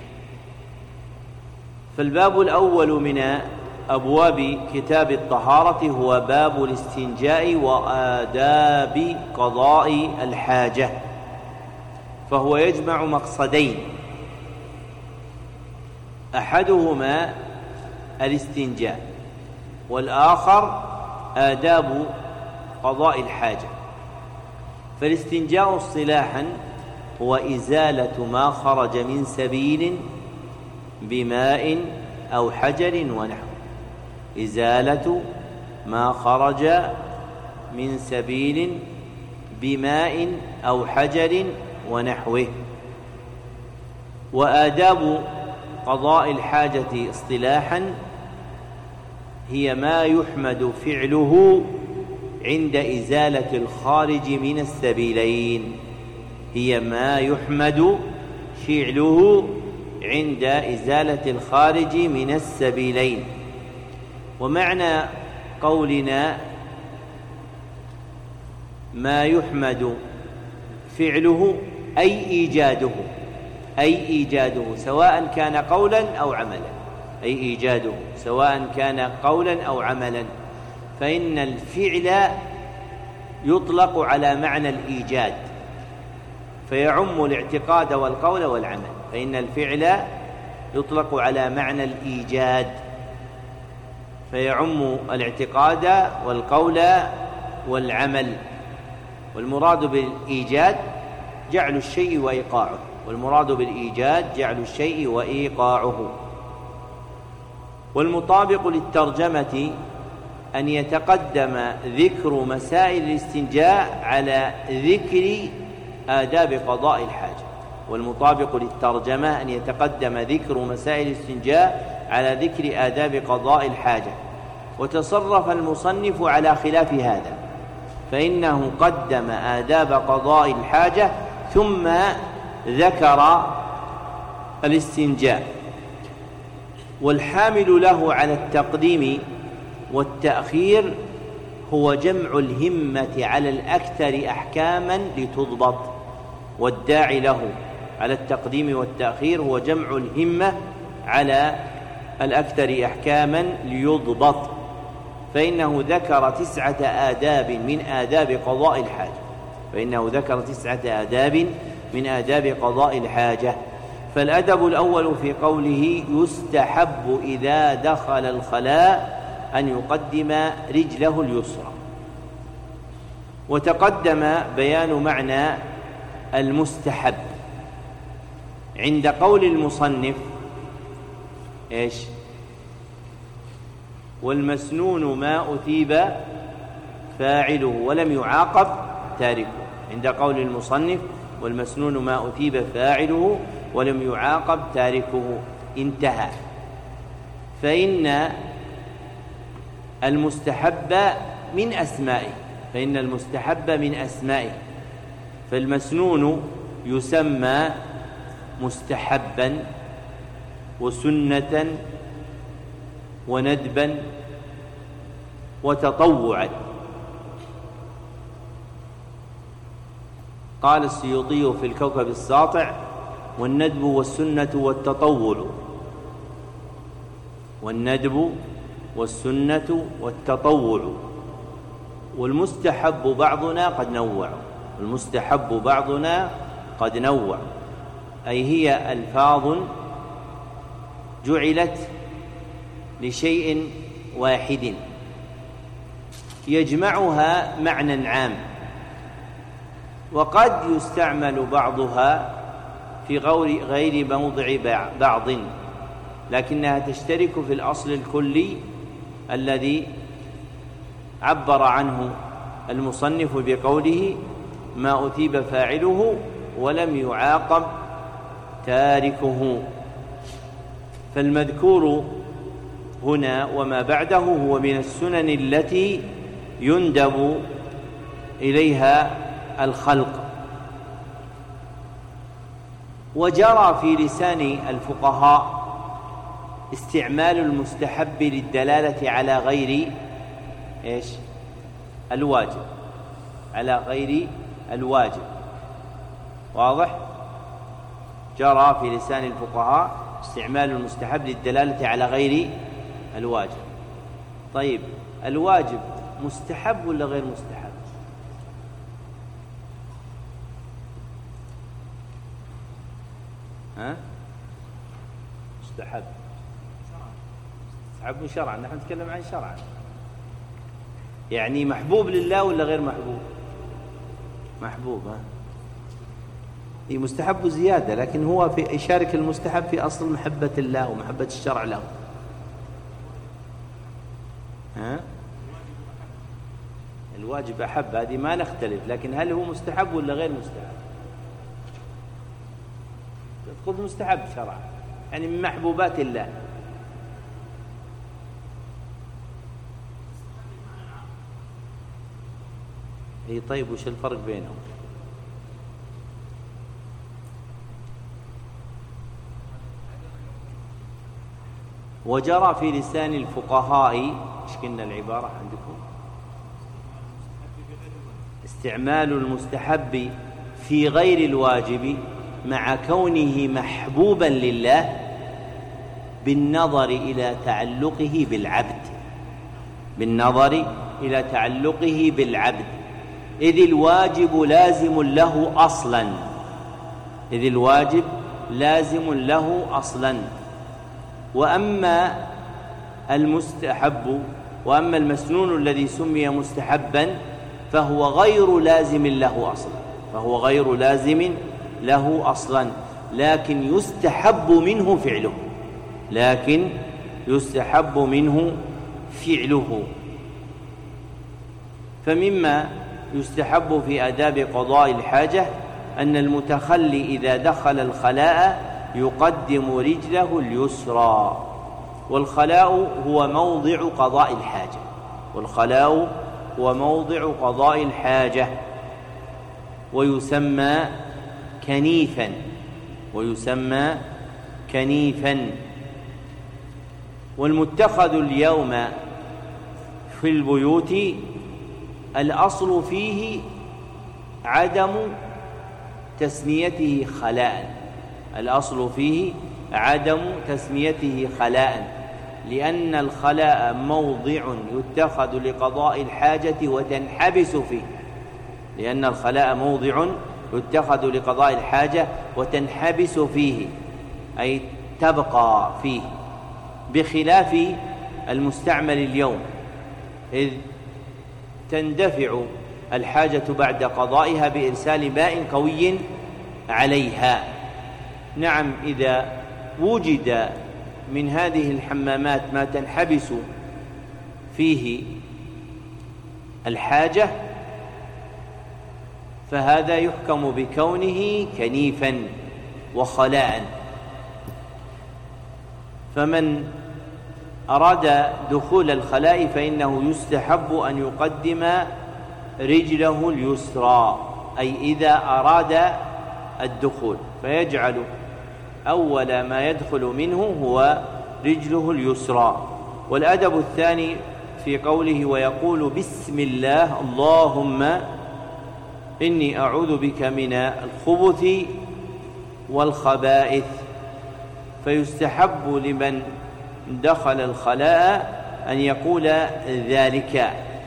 A: فالباب الأول من أبواب كتاب الطهارة هو باب الاستنجاء وآداب قضاء الحاجة، فهو يجمع مقصدين: أحدهما الاستنجاء والآخر آداب قضاء الحاجة. فالاستنجاء اصطلاحا هو إزالة ما خرج من سبيل بماء أو حجر ونحوه. إزالة ما خرج من سبيل بماء أو حجر ونحوه. وآداب قضاء الحاجة اصطلاحا هي ما يحمد فعله عند إزالة الخارج من السبيلين. هي ما يحمد فعله عند إزالة الخارج من السبيلين. ومعنى قولنا ما يحمد فعله أي إيجاده سواء كان قولا أو عملا. أي إيجاده سواء كان قولا أو عملا. فإن الفعل يطلق على معنى الإيجاد فيعم الاعتقاد والقول والعمل. فإن الفعل يطلق على معنى الإيجاد فيعم الاعتقاد والقول والعمل. والمراد بالإيجاد جعل الشيء وإيقاعه. والمراد بالإيجاد جعل الشيء وإيقاعه. والمطابق للترجمة أن يتقدم ذكر مسائل الاستنجاء على ذكر آداب قضاء الحاجة. والمطابق للترجمة أن يتقدم ذكر مسائل الاستنجاء على ذكر آداب قضاء الحاجة. وتصرف المصنف على خلاف هذا فإنه قدم آداب قضاء الحاجة ثم ذكر الاستنجاء. والحامل له على التقديم والتأخير هو جمع الهمة على الأكثر أحكاما لتضبط. والداعي له على التقديم والتأخير هو جمع الهمة على الأكثر أحكاما ليضبط. فإنه ذكر 9 آداب من آداب قضاء الحاجة. فإنه ذكر 9 آداب من آداب قضاء الحاجة. فالأدب الأول في قوله يستحب إذا دخل الخلاء أن يقدم رجله اليسرى. وتقدم بيان معنى المستحب عند قول المصنف إيش؟ والمسنون ما أثيب فاعله ولم يعاقب تاركه. عند قول المصنف والمسنون ما أثيب فاعله ولم يعاقب تاركه انتهى. فإن المستحب من أسمائه. فإن المستحب من أسمائه. فالمسنون يسمى مستحبا وسنة وندبا وتطوعا. قال السيوطي في الكوكب الساطع والندب والسنة والتطوع. والندب والسنة والتطوع. والمستحب بعضنا قد نوع. المستحب بعضنا قد نوع أي هي ألفاظ جعلت لشيء واحد يجمعها معنى عام. وقد يستعمل بعضها في غير موضع بعض لكنها تشترك في الأصل الكلي الذي عبر عنه المصنف بقوله ما أثيب فاعله ولم يعاقب تاركه. فالمذكور هنا وما بعده هو من السنن التي يندب إليها الخلق. وجرى في لسان الفقهاء استعمال المستحب للدلالة على غير إيش؟ الواجب. على غير الواجب. واضح؟ جرى في لسان الفقهاء استعمال المستحب للدلالة على غير الواجب. طيب الواجب مستحب ولا غير مستحب؟ مستحب. مستحب شرعا، نحن نتكلم عن شرعا، يعني محبوب لله ولا غير محبوب؟ محبوب. هي مستحب زيادة، لكن هو في يشارك المستحب في أصل محبة الله ومحبة الشرع له. الواجب أحب، هذه ما نختلف، لكن هل هو مستحب ولا غير مستحب؟ تأخذ مستحب شرعا، يعني من محبوبات الله. اي طيب، وش الفرق بينهم؟ وجرى في لسان الفقهاء، ايش كنا العبارة عندكم؟ استعمال المستحب في غير الواجب مع كونه محبوبا لله بالنظر إلى تعلقه بالعبد، بالنظر إلى تعلقه بالعبد، إذ الواجب لازم له أصلا، إذ الواجب لازم له أصلا. وأما المستحب، وأما المسنون الذي سمي مستحبا فهو غير لازم له أصلا، فهو غير لازم له أصلا، لكن يستحب منه فعله، لكن يستحب منه فعله. فمما يستحب في آداب قضاء الحاجة أن المتخلي إذا دخل الخلاء يقدم رجله اليسرى، والخلاء هو موضع قضاء الحاجة، والخلاء هو موضع قضاء الحاجة، ويسمى كنيفا، ويسمى كنيفا. والمتخذ اليوم في البيوت الأصل فيه عدم تسميته خلاء، الأصل فيه عدم تسميته خلاء، لأن الخلاء موضع يتخذ لقضاء الحاجة وتنحبس فيه، لأن الخلاء موضع يتخذ لقضاء الحاجة وتنحبس فيه، أي تبقى فيه، بخلاف المستعمل اليوم، إذ تندفع الحاجة بعد قضائها بإرسال ماء قوي عليها. نعم، إذا وجد من هذه الحمامات ما تنحبس فيه الحاجة فهذا يحكم بكونه كنيفا وخلاء. فمن أراد دخول الخلاء فإنه يستحب أن يقدم رجله اليسرى، أي إذا أراد الدخول فيجعل أول ما يدخل منه هو رجله اليسرى. والأدب الثاني في قوله ويقول بسم الله اللهم إني أعوذ بك من الخبث والخبائث، فيستحب لمن دخل الخلاء أن يقول ذلك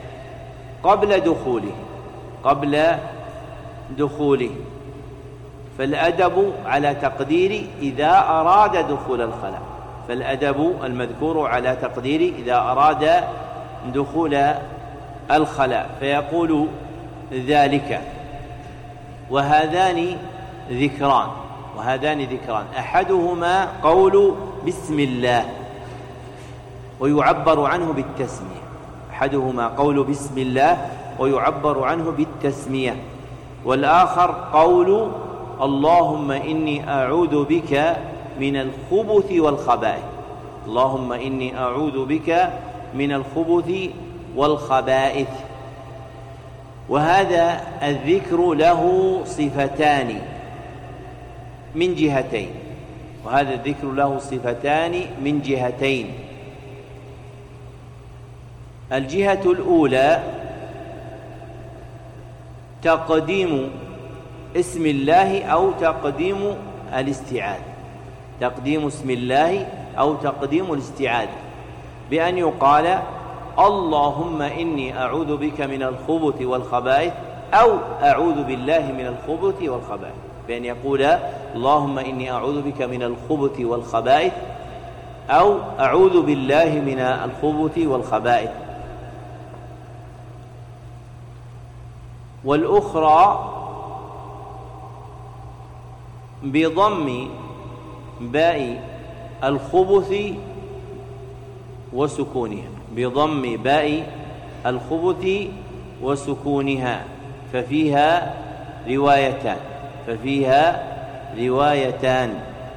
A: قبل دخوله، فالأدب على تقدير إذا أراد دخول الخلاء، فالأدب المذكور على تقدير إذا أراد دخول الخلاء فيقول ذلك. وهذان ذكران، أحدهما قول بسم الله ويعبر عنه بالتسمية، أحدهما قول بسم الله ويعبر عنه بالتسمية، والآخر قول اللهم إني أعوذ بك من الخبث والخبائث، اللهم إني أعوذ بك من الخبث والخبائث. وهذا الذكر له صفتان من جهتين، وهذا الذكر له صفتان من جهتين. الجهة الأولى تقديم اسم الله أو تقديم الاستعاذة، تقديم اسم الله أو تقديم الاستعاذة، بأن يقال اللهم إني أعوذ بك من الخبث والخبائث أو أعوذ بالله من الخبث والخبائث، بأن يقول اللهم إني أعوذ بك من الخبث والخبائث أو أعوذ بالله من الخبث والخبائث. والأخرى بضم باء الخبث وسكونها، بضم باء الخبث وسكونها، ففيها روايتان.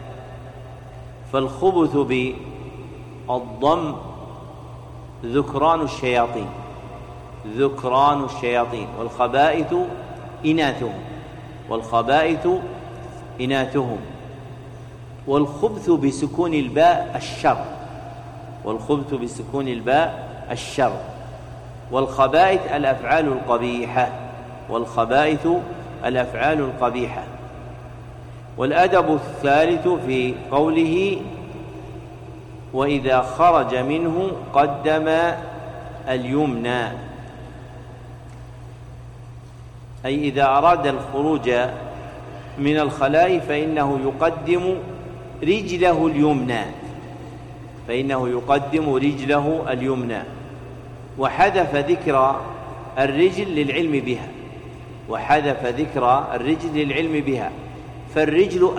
A: فالخبث بالضم ذكران الشياطين، والخبائث إناثهم. والخبث بسكون الباء الشر، والخبائث الأفعال القبيحة. والأدب الثالث في قوله وإذا خرج منه قدم اليمنى، أي إذا أراد الخروج من الخلاء فإنه يقدم رجله اليمنى، وحذف ذكر الرجل للعلم بها، فالرجل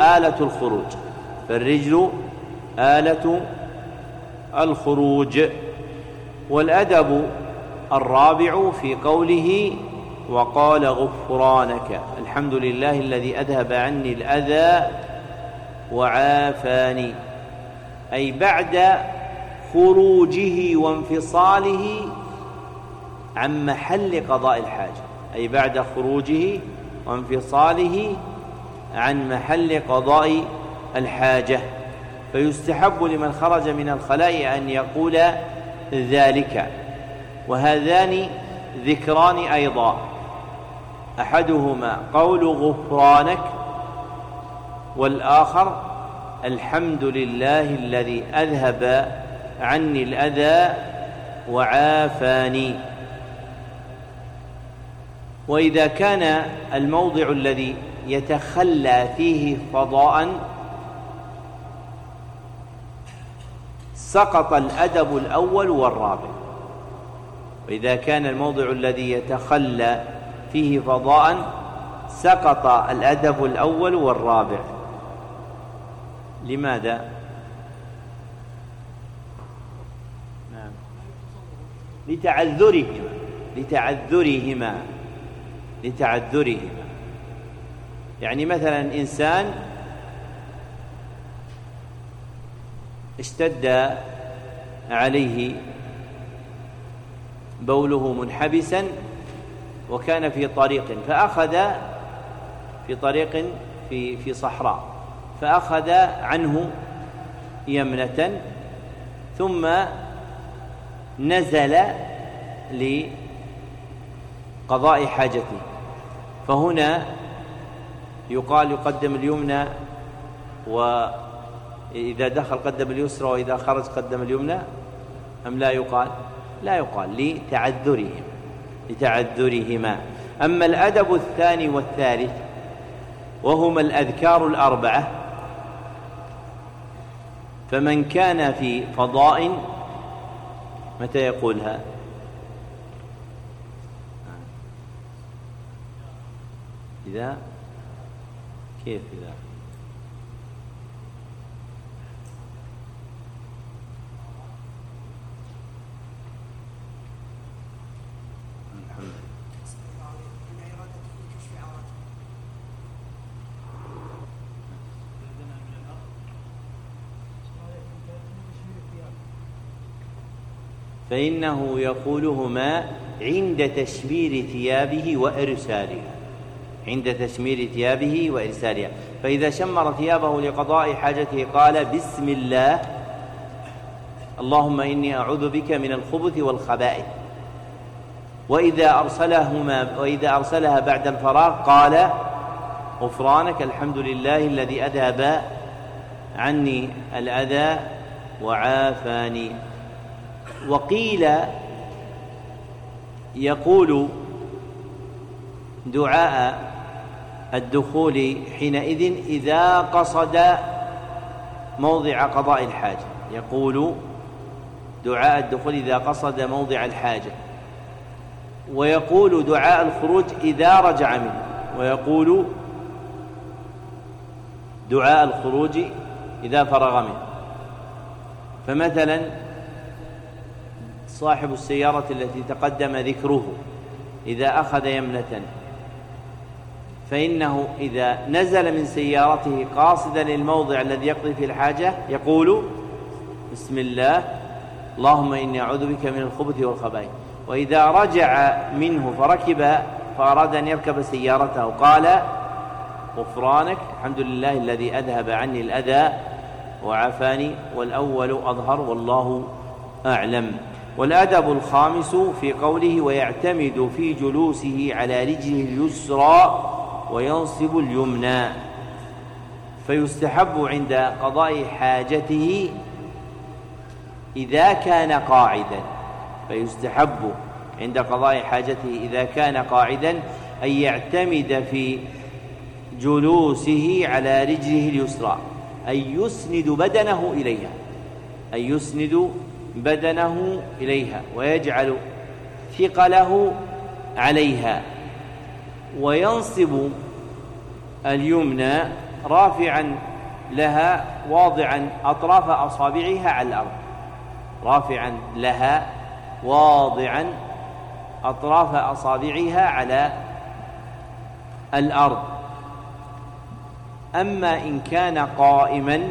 A: آلة الخروج. والأدب الرابع في قوله وقال غفرانك الحمد لله الذي أذهب عني الأذى وعافاني، أي بعد خروجه وانفصاله عن محل قضاء الحاجة فيستحب لمن خرج من الخلاء أن يقول ذلك. وهذان ذكران أيضا، أحدهما قول غفرانك، والآخر الحمد لله الذي أذهب عني الأذى وعافاني. وإذا كان الموضع الذي يتخلى فيه فضاء سقط الأدب الأول والرابع، وإذا كان الموضع الذي يتخلى فيه فضاء سقط الأدب الأول والرابع. لماذا؟ نعم، لتعذرهما. يعني مثلا إنسان اشتد عليه بوله منحبسا وكان في طريق في صحراء، فأخذ عنه يمنة ثم نزل لقضاء حاجته، فهنا يقدم اليمنى، وإذا دخل قدم اليسرى وإذا خرج قدم اليمنى، أم لا يقال؟ لا يقال، لتعذرهما. أما الأدب الثاني والثالث وهما الأذكار الأربعة، فمن كان في فضاء متى يقولها؟ إذا كيف إذا فإنه يقولهما عند تشمير ثيابه وإرسالها، فإذا شمر ثيابه لقضاء حاجته قال بسم الله اللهم إني أعوذ بك من الخبث والخبائث. وإذا أرسلها بعد الفراغ قال غفرانك الحمد لله الذي أذهب عني الأذى وعافاني. وقيل يقول دعاء الدخول حينئذ إذا قصد موضع قضاء الحاجة، يقول دعاء الدخول إذا قصد موضع الحاجة، ويقول دعاء الخروج إذا رجع منه، ويقول دعاء الخروج إذا فرغ منه. فمثلا صاحب السيارة التي تقدم ذكره إذا أخذ يمنة، فإنه إذا نزل من سيارته قاصدا للموضع الذي يقضي فيه الحاجة يقول بسم الله اللهم إني أعوذ بك من الخبث والخبائث. وإذا رجع منه فركب فأراد أن يركب سيارته قال غفرانك الحمد لله الذي أذهب عني الأذى وعافاني، والأول أظهر والله أعلم. والأدب الخامس في قوله ويعتمد في جلوسه على رجله اليسرى وينصب اليمنى، فيستحب عند قضاء حاجته إذا كان قاعدا، فيستحب عند قضاء حاجته إذا كان قاعدا أن يعتمد في جلوسه على رجله اليسرى، أن يسند بدنه إليها، أن يسند بدنه إليها ويجعل ثقله عليها، وينصب اليمنى رافعا لها واضعا أطراف أصابعها على الأرض، رافعا لها واضعا أطراف أصابعها على الأرض. أما إن كان قائما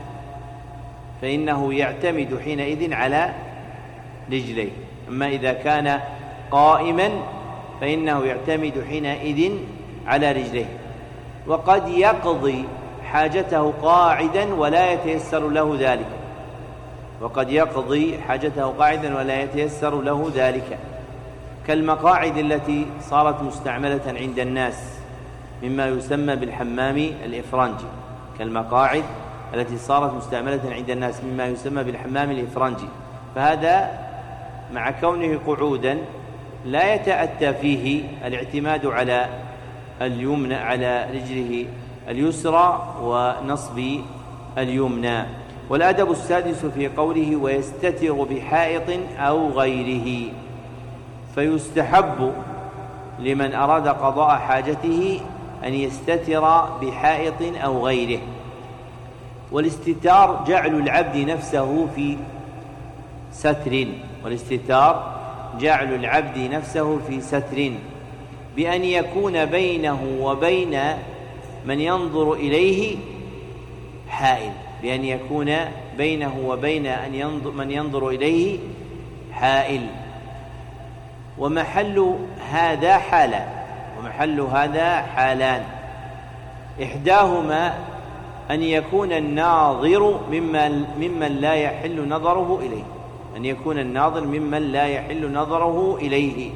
A: فإنه يعتمد حينئذ على رجليه، أما إذا كان قائما فإنه يعتمد حينئذ على رجليه. وقد يقضي حاجته قاعدا ولا يتيسر له ذلك، وقد يقضي حاجته قاعدا ولا يتيسر له ذلك، كالمقاعد التي صارت مستعملة عند الناس مما يسمى بالحمام الإفرنجي، كالمقاعد التي صارت مستعملة عند الناس مما يسمى بالحمام الإفرنجي، فهذا مع كونه قعودا لا يتأتى فيه الاعتماد على اليمنى على رجله اليسرى ونصب اليمنى. والأدب السادس في قوله ويستتر بحائط أو غيره، فيستحب لمن أراد قضاء حاجته أن يستتر بحائط أو غيره. والاستتار جعل العبد نفسه في ستر، والاستتار جعل العبد نفسه في ستر بأن يكون بينه وبين من ينظر إليه حائل، بأن يكون بينه وبين من ينظر إليه حائل. ومحل هذا حالان، ومحل هذا حالان، إحداهما أن يكون الناظر ممن لا يحل نظره إليه، أن يكون الناظر ممن لا يحل نظره إليه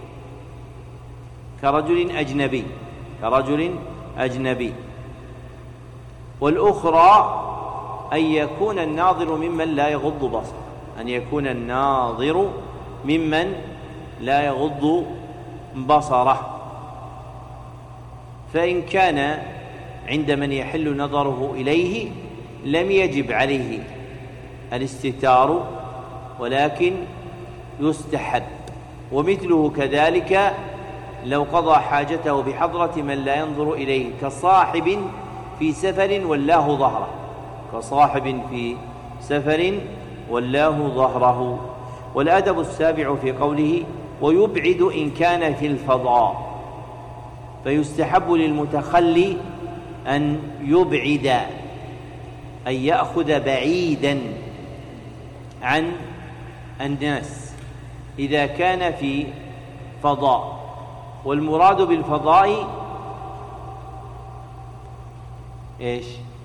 A: كرجل أجنبي. والأخرى أن يكون الناظر ممن لا يغض بصره، أن يكون الناظر ممن لا يغض بصره. فإن كان عند من يحل نظره إليه لم يجب عليه الاستتار ولكن يستحب. ومثله كذلك لو قضى حاجته بحضرة من لا ينظر إليه كصاحب في سفر والله ظهره، كصاحب في سفر والله ظهره. والأدب السابع في قوله ويبعد إن كان في الفضاء، فيستحب للمتخلي أن يبعد، أن يأخذ بعيدا عن الناس إذا كان في فضاء. والمراد بالفضاء إيش؟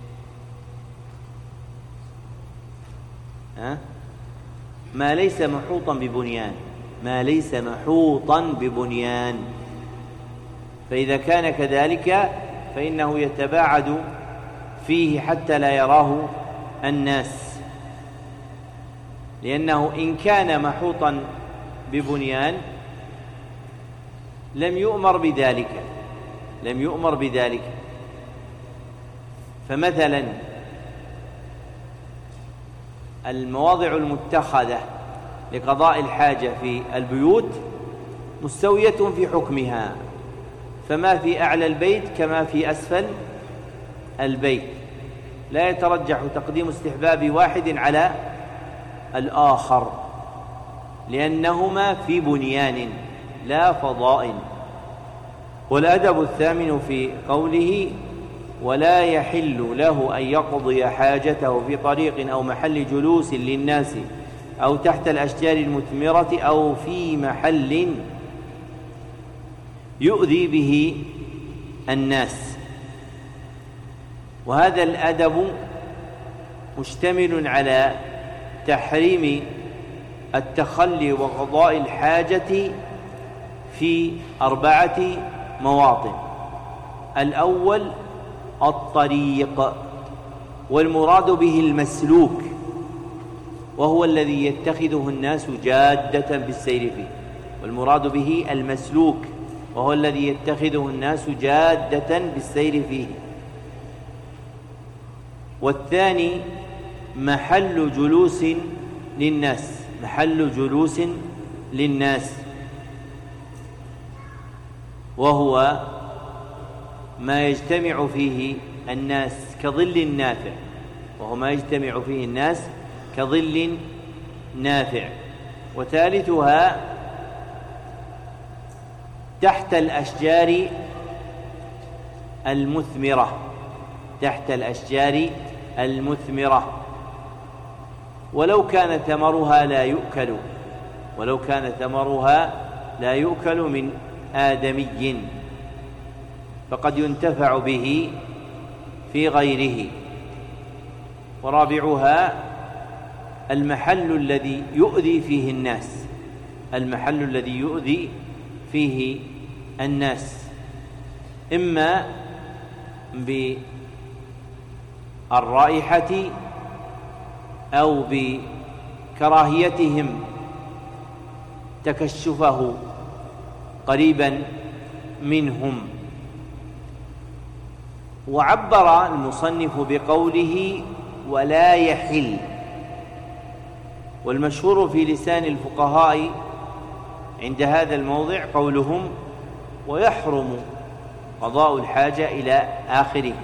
A: ما ليس محوطا ببنيان، ما ليس محوطا ببنيان. فإذا كان كذلك فإنه يتباعد فيه حتى لا يراه الناس، لأنه إن كان محوطا ببنيان لم يؤمر بذلك. المواضع المتخذة لقضاء الحاجة في البيوت مستوية في حكمها، فما في أعلى البيت كما في أسفل البيت، لا يترجح تقديم استحباب واحد على الآخر، لأنهما في بنيان لا فضاء. والأدب الثامن في قوله: ولا يحل له أن يقضي حاجته في طريق أو محل جلوس للناس أو تحت الأشجار المثمرة أو في محل يؤذي به الناس. وهذا الأدب مشتمل على تحريم التخلي وقضاء الحاجة في 4 مواطن. الأول الطريق، والمراد به المسلوك، وهو الذي يتخذه الناس جادة بالسير فيه. والمراد به المسلوك، وهو الذي يتخذه الناس جادة بالسير فيه. والثاني محل جلوس للناس، محل جلوس للناس، وهو ما يجتمع فيه الناس كظل نافع، وهو ما يجتمع فيه الناس كظل نافع. وثالثها تحت الأشجار المثمرة، تحت الأشجار المثمرة، ولو كان ثمرها لا يؤكل، ولو كان ثمرها لا يؤكل من آدمي، فقد ينتفع به في غيره. ورابعها المحل الذي يؤذي فيه الناس، المحل الذي يؤذي فيه الناس، إما بالرائحة أو بكراهيتهم تكشفه قريبا منهم. وعبر المصنف بقوله ولا يحل، والمشهور في لسان الفقهاء عند هذا الموضع قولهم ويحرم قضاء الحاجة إلى آخره،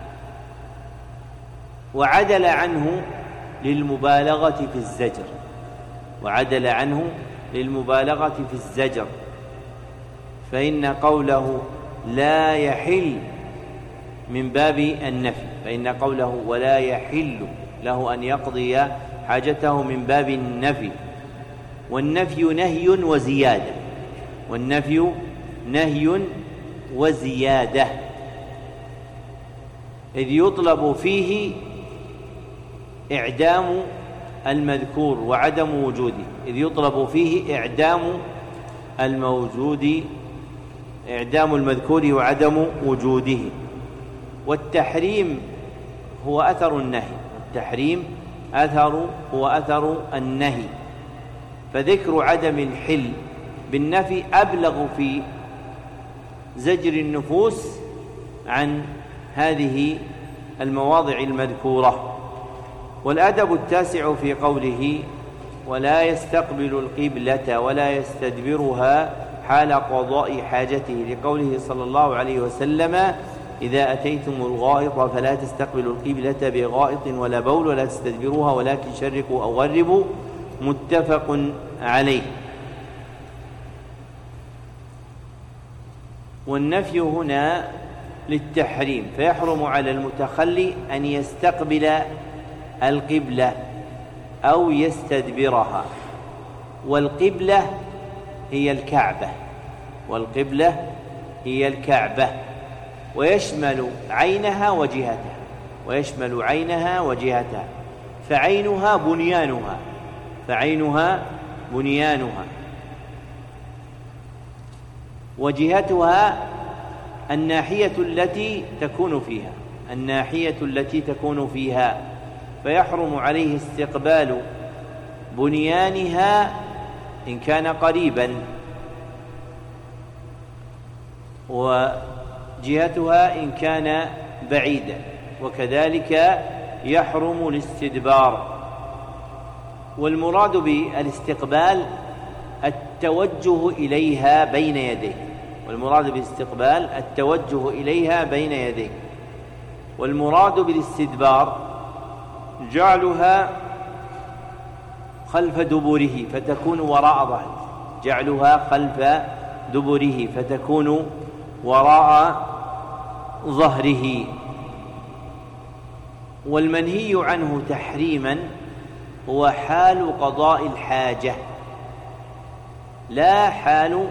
A: وعدل عنه للمبالغة في الزجر، وعدل عنه للمبالغة في الزجر، فإن قوله لا يحل من باب النفي، فإن قوله ولا يحل له أن يقضي حاجته من باب النفي، والنفي نهي وزيادة، والنفي نهي وزيادة، إذ يطلب فيه إعدام المذكور وعدم وجوده، إذ يطلب فيه إعدام الموجود، إعدام المذكور وعدم وجوده. والتحريم هو أثر النهي، التحريم هو أثر النهي، فذكر عدم الحل بالنفي أبلغ في زجر النفوس عن هذه المواضع المذكورة. والأدب التاسع في قوله ولا يستقبل القبلة ولا يستدبرها حال قضاء حاجته، لقوله صلى الله عليه وسلم إذا أتيتم الغائط فلا تستقبلوا القبلة بغائط ولا بول ولا تستدبروها ولكن شرقوا أو غربوا، متفق عليه. والنفي هنا للتحريم، فيحرم على المتخلي أن يستقبل القبلة أو يستدبرها، والقبلة هي الكعبة، والقبلة هي الكعبة، ويشمل عينها وجهتها، ويشمل عينها وجهتها، فعينها بنيانها، فعينها بنيانها، وجهتها الناحية التي تكون فيها، الناحية التي تكون فيها، فيحرم عليه استقبال بنيانها إن كان قريبا، وجهتها إن كان بعيدا، وكذلك يحرم الاستدبار، والمراد بالاستقبال التوجه إليها بين يديك، والمراد بالاستقبال التوجه إليها بين يديك. والمراد بالاستدبار جعلها خلف دبره فتكون وراء ظهره، جعلها خلف دبره فتكون وراء ظهره. والمنهي عنه تحريما هو حال قضاء الحاجة لا حال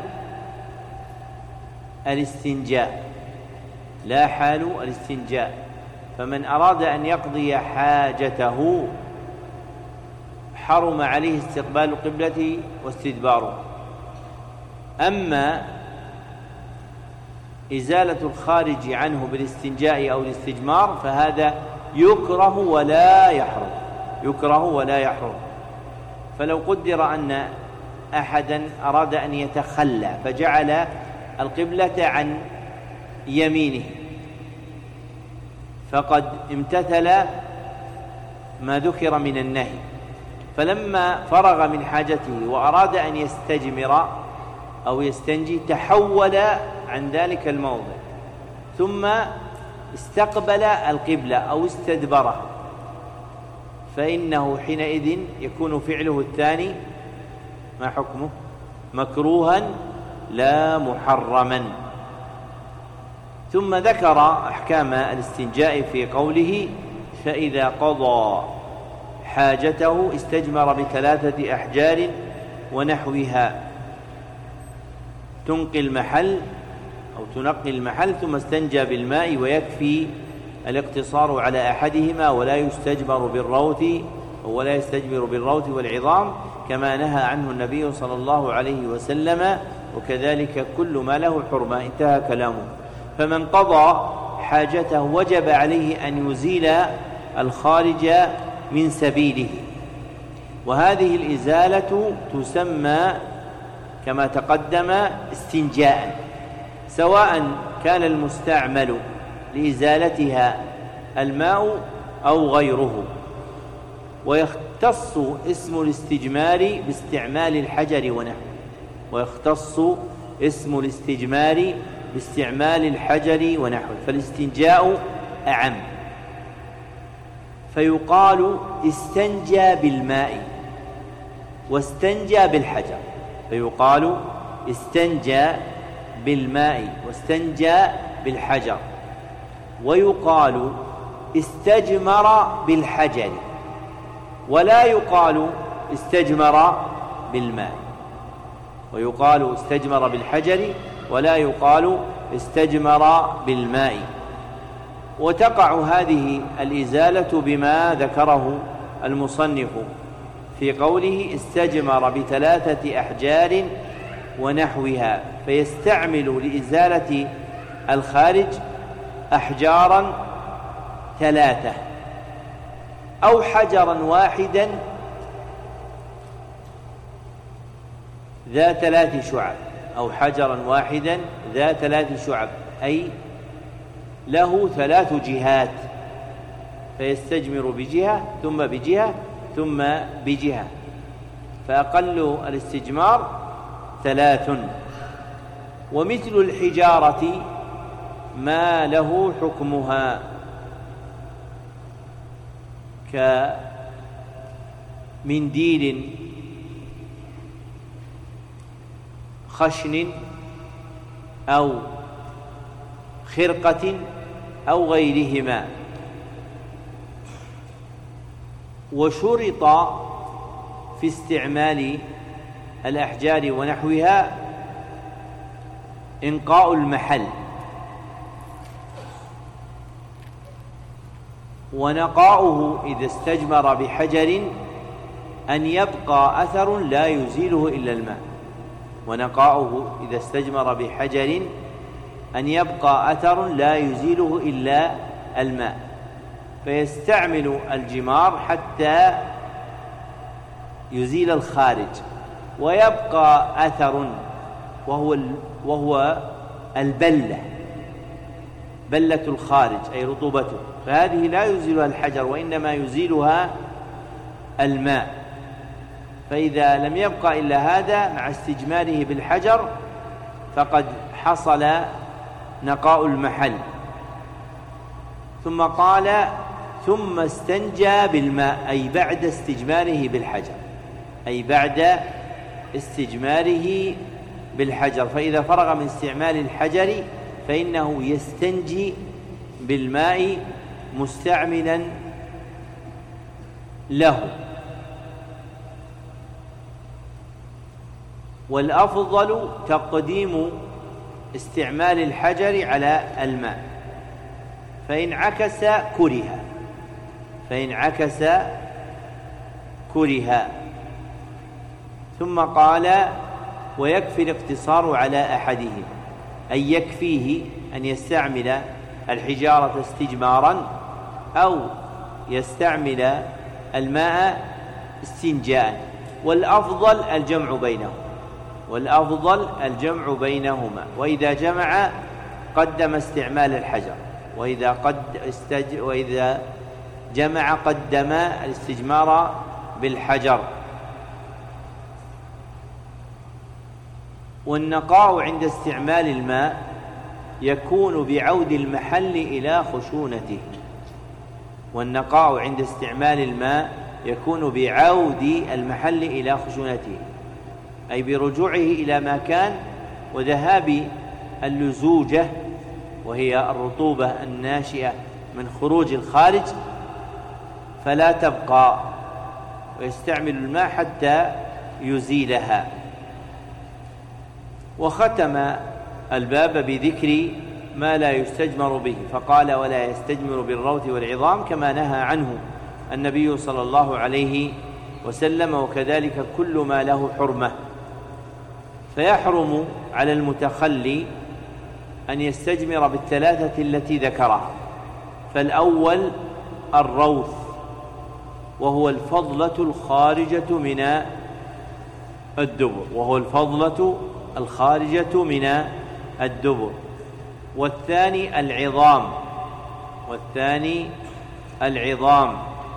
A: الاستنجاء، لا حال الاستنجاء. فمن أراد أن يقضي حاجته حرم عليه استقبال القبلة واستدباره. أما إزالة الخارج عنه بالاستنجاء أو الاستجمار فهذا يكره ولا يحرم، يكره ولا يحرم. فلو قدر أن أحدا أراد أن يتخلى فجعل القبلة عن يمينه فقد امتثل ما ذكر من النهي، فلما فرغ من حاجته وأراد أن يستجمر أو يستنجي تحول عن ذلك الموضع ثم استقبل القبلة أو استدبرها، فإنه حينئذ يكون فعله الثاني ما حكمه؟ مكروها لا محرما. ثم ذكر أحكام الاستنجاء في قوله: فإذا قضى حاجته استجمر بثلاثة أحجار ونحوها تنقي المحل ثم استنجى بالماء، ويكفي الاقتصار على أحدهما ولا يستجمر بالروث والعظام كما نهى عنه النبي صلى الله عليه وسلم، وكذلك كل ما له حرمة. انتهى كلامه. فمن قضى حاجته وجب عليه أن يزيل الخارج من سبيله، وهذه الإزالة تسمى كما تقدم استنجاء، سواء كان المستعمل لإزالتها الماء أو غيره. ويختص اسم الاستجمار باستعمال الحجر ونحوه، فالاستنجاء أعم، فيقال استنجى بالماء واستنجى بالحجر، ويقال استجمر بالحجر ولا يقال استجمر بالماء، ويقال استجمر بالحجر ولا يقال استجمر بالماء. وتقع هذه الإزالة بما ذكره المصنف في قوله: استجمر بثلاثة أحجار ونحوها، فيستعمل لإزالة الخارج أحجارا 3 أو حجرا واحدا ذا 3 شعب، أي له 3 جهات، فيستجمر بجهة ثم بجهة ثم بجهة، فأقل الاستجمار 3. ومثل الحجارة ما له حكمها كمنديل خشن أو خرقة أو غيرهما. وشرط في استعمال الأحجار ونحوها إنقاء المحل، ونقاؤه إذا استجمر بحجر أن يبقى أثر لا يزيله إلا الماء، فيستعمل الجمار حتى يزيل الخارج ويبقى أثر وهو البلة الخارج أي رطوبته، فهذه لا يزيلها الحجر وإنما يزيلها الماء. فإذا لم يبقى إلا هذا مع استجماره بالحجر فقد حصل نقاء المحل. ثم قال ثم استنجى بالماء، أي بعد استجماره بالحجر، أي بعد استجماره بالحجر. فإذا فرغ من استعمال الحجر فإنه يستنجي بالماء مستعملا له. والأفضل تقديم استعمال الحجر على الماء، فإن عكس كره، فإن عكس كره. ثم قال ويكفي الاقتصار على أحدهم، أي يكفيه أن يستعمل الحجارة استجمارا أو يستعمل الماء استنجاء. والأفضل الجمع بينهما، والأفضل الجمع بينهما. وإذا جمع قدم استعمال الحجر، وإذا جمع قدم الاستجمار بالحجر. والنقاء عند استعمال الماء يكون بعود المحل إلى خشونته، والنقاء عند استعمال الماء يكون بعود المحل إلى خشونته، أي برجوعه إلى ما كان وذهاب اللزوجة وهي الرطوبة الناشئة من خروج الخارج فلا تبقى، ويستعمل الماء حتى يزيلها. وختم الباب بذكر ما لا يستجمر به، فقال ولا يستجمر بالروث والعظام كما نهى عنه النبي صلى الله عليه وسلم، وكذلك كل ما له حرمة. فيحرم على المتخلي أن يستجمر بالثلاثة التي ذكرها. فالأول الروث، وهو الفضلة الخارجة من الدبر، وهو الفضلة الخارجة من الدبر. والثاني العظام، والثاني العظام.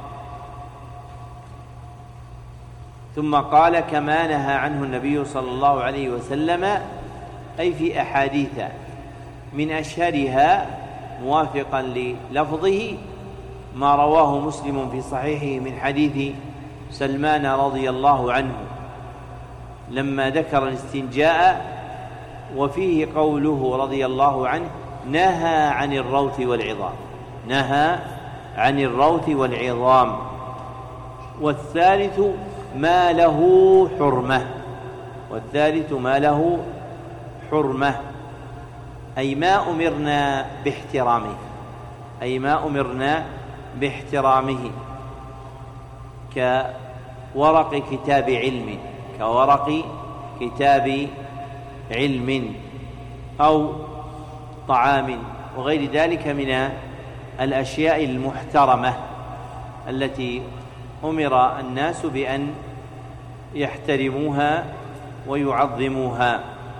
A: ثم قال كما نهى عنه النبي صلى الله عليه وسلم، أي في أحاديث، من أشهرها موافقا للفظه ما رواه مسلم في صحيحه من حديث سلمان رضي الله عنه لما ذكر الاستنجاء، وفيه قوله رضي الله عنه نهى عن الروث والعظام، نهى عن الروث والعظام. والثالث ما له حرمة، والثالث ما له حرمة، أي ما أمرنا باحترامه، أي ما أمرنا باحترامه، كورق كتاب علم، كورق كتاب علم أو طعام وغير ذلك من الأشياء المحترمة التي أمر الناس بأن يحترموها ويعظموها.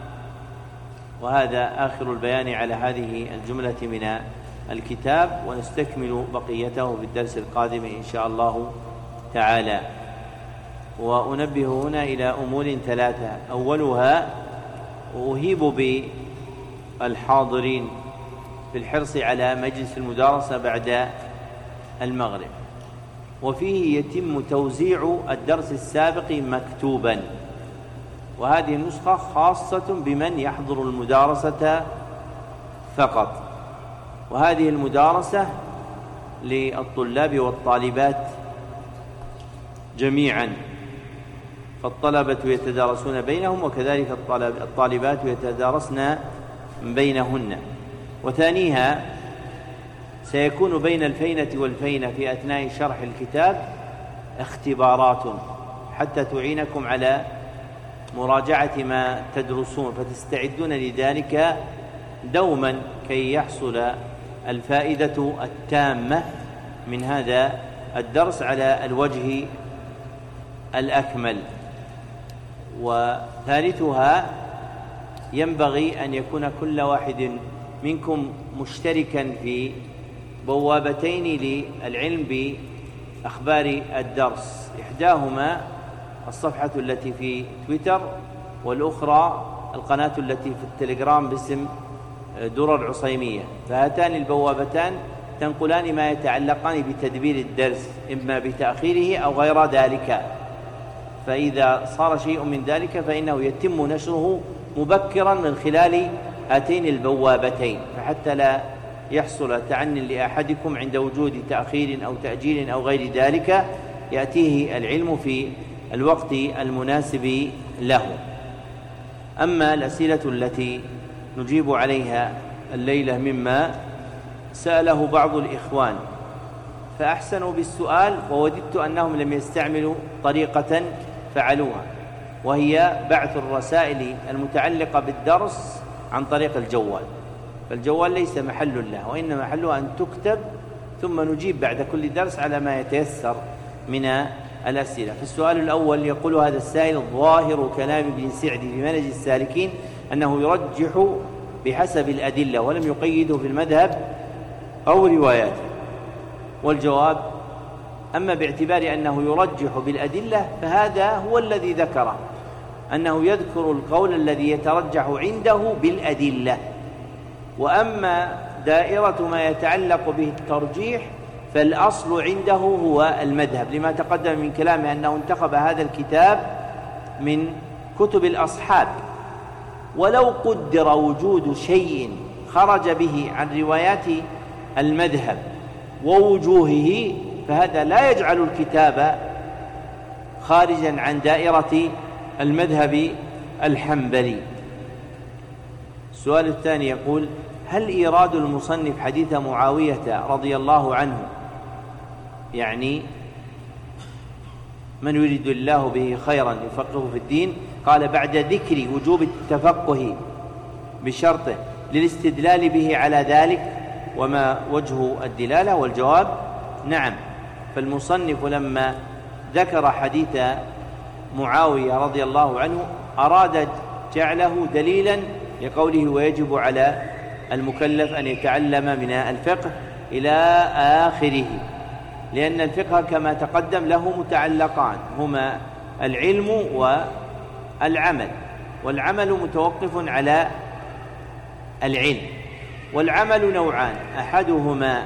A: وهذا آخر البيان على هذه الجملة من الكتاب، ونستكمل بقيته في الدرس القادم إن شاء الله تعالى. وأنبه هنا إلى أمور ثلاثة. أولها أهيب بالحاضرين بالحرص على مجلس المدارسة بعد المغرب، وفيه يتم توزيع الدرس السابق مكتوبا، وهذه النسخة خاصة بمن يحضر المدارسة فقط. وهذه المدارسة للطلاب والطالبات جميعا، فالطلبة يتدارسون بينهم وكذلك الطالبات يتدارسن بينهن. وثانيها سيكون بين الفينة والفينة في أثناء شرح الكتاب اختبارات حتى تعينكم على مراجعة ما تدرسون، فتستعدون لذلك دوما كي يحصل الفائدة التامة من هذا الدرس على الوجه الأكمل. وثالثها ينبغي أن يكون كل واحد منكم مشتركا في بوابتين للعلم بأخبار الدرس، إحداهما الصفحة التي في تويتر، والأخرى القناة التي في التليجرام باسم درر عصيمية. فهاتان البوابتان تنقلان ما يتعلقان بتدبير الدرس إما بتأخيره أو غير ذلك، فإذا صار شيء من ذلك فإنه يتم نشره مبكرا من خلال هاتين البوابتين، فحتى لا يحصل تعن لأحدكم عند وجود تأخير أو تأجيل أو غير ذلك، يأتيه العلم في الوقت المناسب له. أما الأسئلة التي نجيب عليها الليلة مما سأله بعض الإخوان فأحسنوا بالسؤال، ووددت أنهم لم يستعملوا طريقة فعلوها، وهي بعث الرسائل المتعلقة بالدرس عن طريق الجوال. فالجوال ليس محل له، وإنما محله أن تكتب ثم نجيب بعد كل درس على ما يتيسر من الأسئلة. في السؤال الأول يقول هذا السائل: ظاهر كلام ابن سعدي في منهج السالكين أنه يرجح بحسب الأدلة ولم يقيده في المذهب أو رواياته. والجواب: أما باعتبار أنه يرجح بالأدلة فهذا هو الذي ذكره، أنه يذكر القول الذي يترجح عنده بالأدلة. وأما دائرة ما يتعلق به الترجيح فالأصل عنده هو المذهب، لما تقدم من كلامه أنه انتخب هذا الكتاب من كتب الأصحاب. ولو قدر وجود شيء خرج به عن روايات المذهب ووجوهه فهذا لا يجعل الكتاب خارجا عن دائرة المذهب الحنبلي. السؤال الثاني يقول: هل إيراد المصنف حديث معاوية رضي الله عنه يعني من يريد الله به خيرا يفقهه في الدين، قال بعد ذكر وجوب التفقه بشرطه للاستدلال به على ذلك، وما وجه الدلالة؟ والجواب: نعم. فالمصنف لما ذكر حديث معاوية رضي الله عنه أراد جعله دليلا لقوله: ويجب على المكلف أن يتعلم من الفقه إلى آخره، لأن الفقه كما تقدم له متعلقان هما العلم والعمل، والعمل متوقف على العلم، والعمل نوعان: أحدهما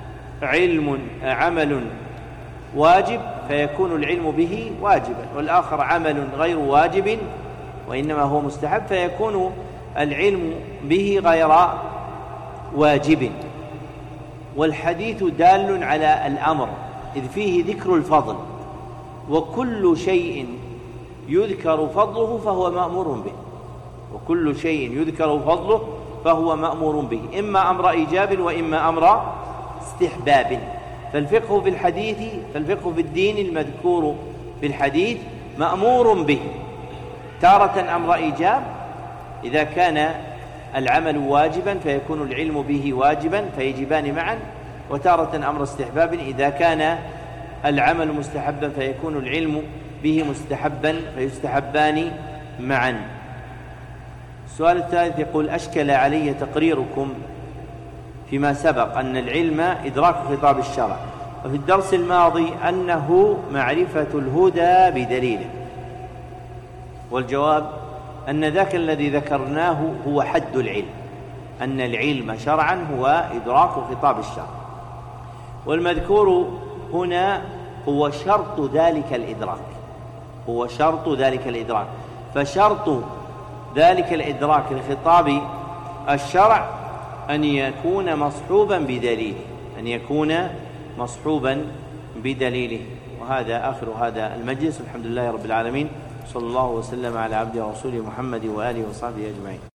A: عمل واجب فيكون العلم به واجبا، والآخر عمل غير واجب وإنما هو مستحب فيكون العلم به غير واجب. والحديث دال على الأمر إذ فيه ذكر الفضل، وكل شيء يذكر فضله فهو مأمور به، وكل شيء يذكر فضله فهو مأمور به، إما أمر إيجاب وإما أمر استحباب. فالفقه في الدين المذكور في الحديث مأمور به، تارة أمر إيجاب إذا كان العمل واجبا فيكون العلم به واجبا فيجبان معا، وتارة أمر استحباب إذا كان العمل مستحبا فيكون العلم به مستحبا فيستحبان معا. السؤال الثالث يقول: أشكل علي تقريركم فيما سبق أن العلم إدراك خطاب الشرع، وفي الدرس الماضي أنه معرفة الهدى بدليله. والجواب: أن ذاك الذي ذكرناه هو حد العلم، أن العلم شرعا هو إدراك خطاب الشرع، والمذكور هنا هو شرط ذلك الإدراك، فشرط ذلك الإدراك لخطاب الشرع أن يكون مصحوبا بدليله. وهذا آخر هذا المجلس، الحمد لله رب العالمين، صلى الله وسلم على عبده ورسوله محمد وآله وصحبه أجمعين.